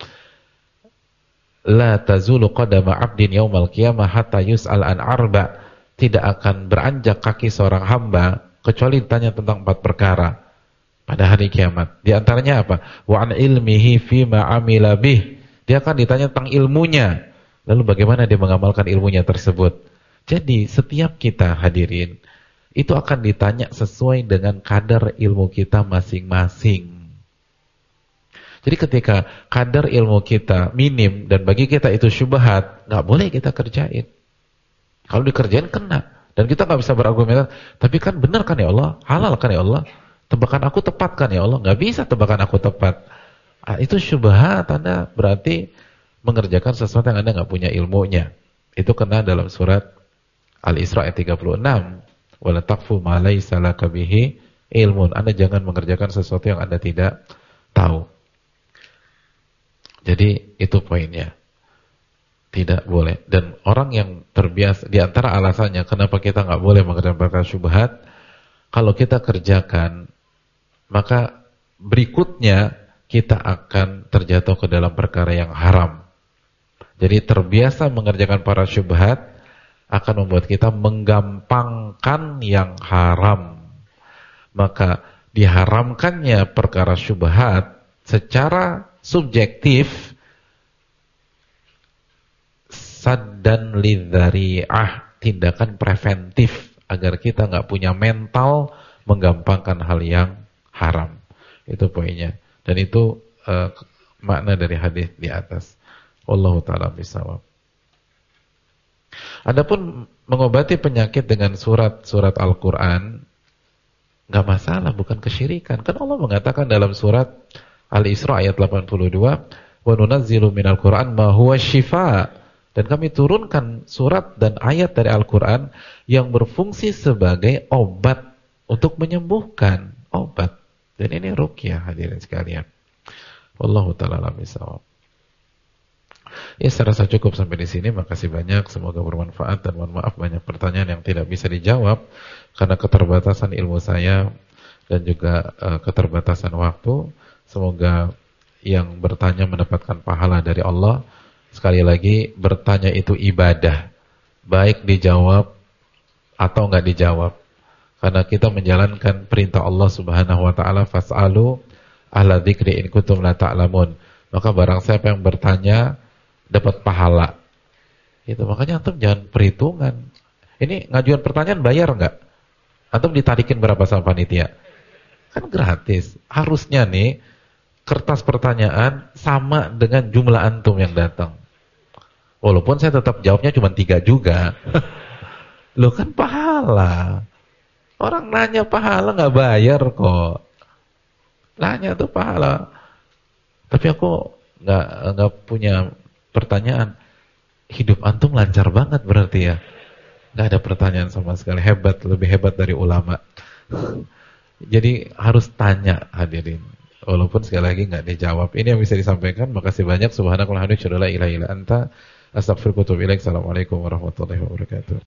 la tazulu qadama 'abdin yaumal qiyamah hatta yus'al an arba'. Tidak akan beranjak kaki seorang hamba kecuali ditanya tentang 4 perkara. pada hari kiamat. Di antaranya apa? Wa an ilmihi fima amila bih. Dia akan ditanya tentang ilmunya. Lalu bagaimana dia mengamalkan ilmunya tersebut? Jadi setiap kita hadirin itu akan ditanya sesuai dengan kadar ilmu kita masing-masing. Jadi ketika kadar ilmu kita minim dan bagi kita itu syubhat, nggak boleh kita kerjain. Kalau dikerjain kena. Dan kita nggak bisa berargumen, tapi kan benar kan ya Allah, halal kan ya Allah, tebakan aku tepat kan ya Allah, nggak bisa tebakan aku tepat. Itu syubhat, Anda berarti mengerjakan sesuatu yang Anda nggak punya ilmunya. Itu kena dalam surat Al-Isra ayat 36. Wala taqfu ma laysa laka bihi ilmun. Anda jangan mengerjakan sesuatu yang Anda tidak tahu. Jadi itu poinnya. Tidak boleh. Dan orang yang terbiasa, di antara alasannya kenapa kita nggak boleh mengerjakan perkara syubhat, kalau kita kerjakan, maka berikutnya kita akan terjatuh ke dalam perkara yang haram. Jadi terbiasa mengerjakan para syubhat akan membuat kita menggampangkan yang haram. Maka diharamkannya perkara syubhat secara subjektif saddan lidzari'ah, tindakan preventif agar kita nggak punya mental menggampangkan hal yang haram. Itu poinnya. Dan itu makna dari hadis di atas. Wallahu ta'ala bishawab. Adapun mengobati penyakit dengan surat-surat Al-Qur'an nggak masalah, bukan kesyirikan. Kan Allah mengatakan dalam surat Al-Isra ayat 82, "Wa nunazzilu minal Qur'an ma huwa syifaa." Dan kami turunkan surat dan ayat dari Al-Quran yang berfungsi sebagai obat untuk menyembuhkan, obat. Dan ini ruqyah hadirin sekalian. Wallahu ta'ala a'lam bishawab. Ya, saya rasa cukup sampai di sini. Makasih banyak, semoga bermanfaat dan mohon maaf banyak pertanyaan yang tidak bisa dijawab karena keterbatasan ilmu saya dan juga keterbatasan waktu. Semoga yang bertanya mendapatkan pahala dari Allah. Sekali lagi, bertanya itu ibadah, baik dijawab atau enggak dijawab. Karena kita menjalankan perintah Allah Subhanahu wa taala, fas'alu ahla dzikri in kuntum la ta'lamun. Maka barang siapa yang bertanya dapat pahala. Itu makanya antum jangan perhitungan. Ini ngajuan pertanyaan bayar enggak? Antum ditarikin berapa sama panitia? Kan gratis. Harusnya nih kertas pertanyaan sama dengan jumlah antum yang datang. Walaupun saya tetap jawabnya cuma 3 juga. Loh kan pahala. Orang nanya pahala nggak bayar kok. Nanya tuh pahala. Tapi aku nggak punya pertanyaan. Hidup antum lancar banget berarti ya. Nggak ada pertanyaan sama sekali. Hebat, lebih hebat dari ulama. Jadi harus tanya hadirin. Walaupun sekali lagi nggak dijawab. Ini yang bisa disampaikan. Makasih banyak. Subhanakallahumma wa bihamdika, asyhadu an la ilaha illa anta, astaghfiruka wa atubu ilaik. Assalamualaikum warahmatullahi wabarakatuh.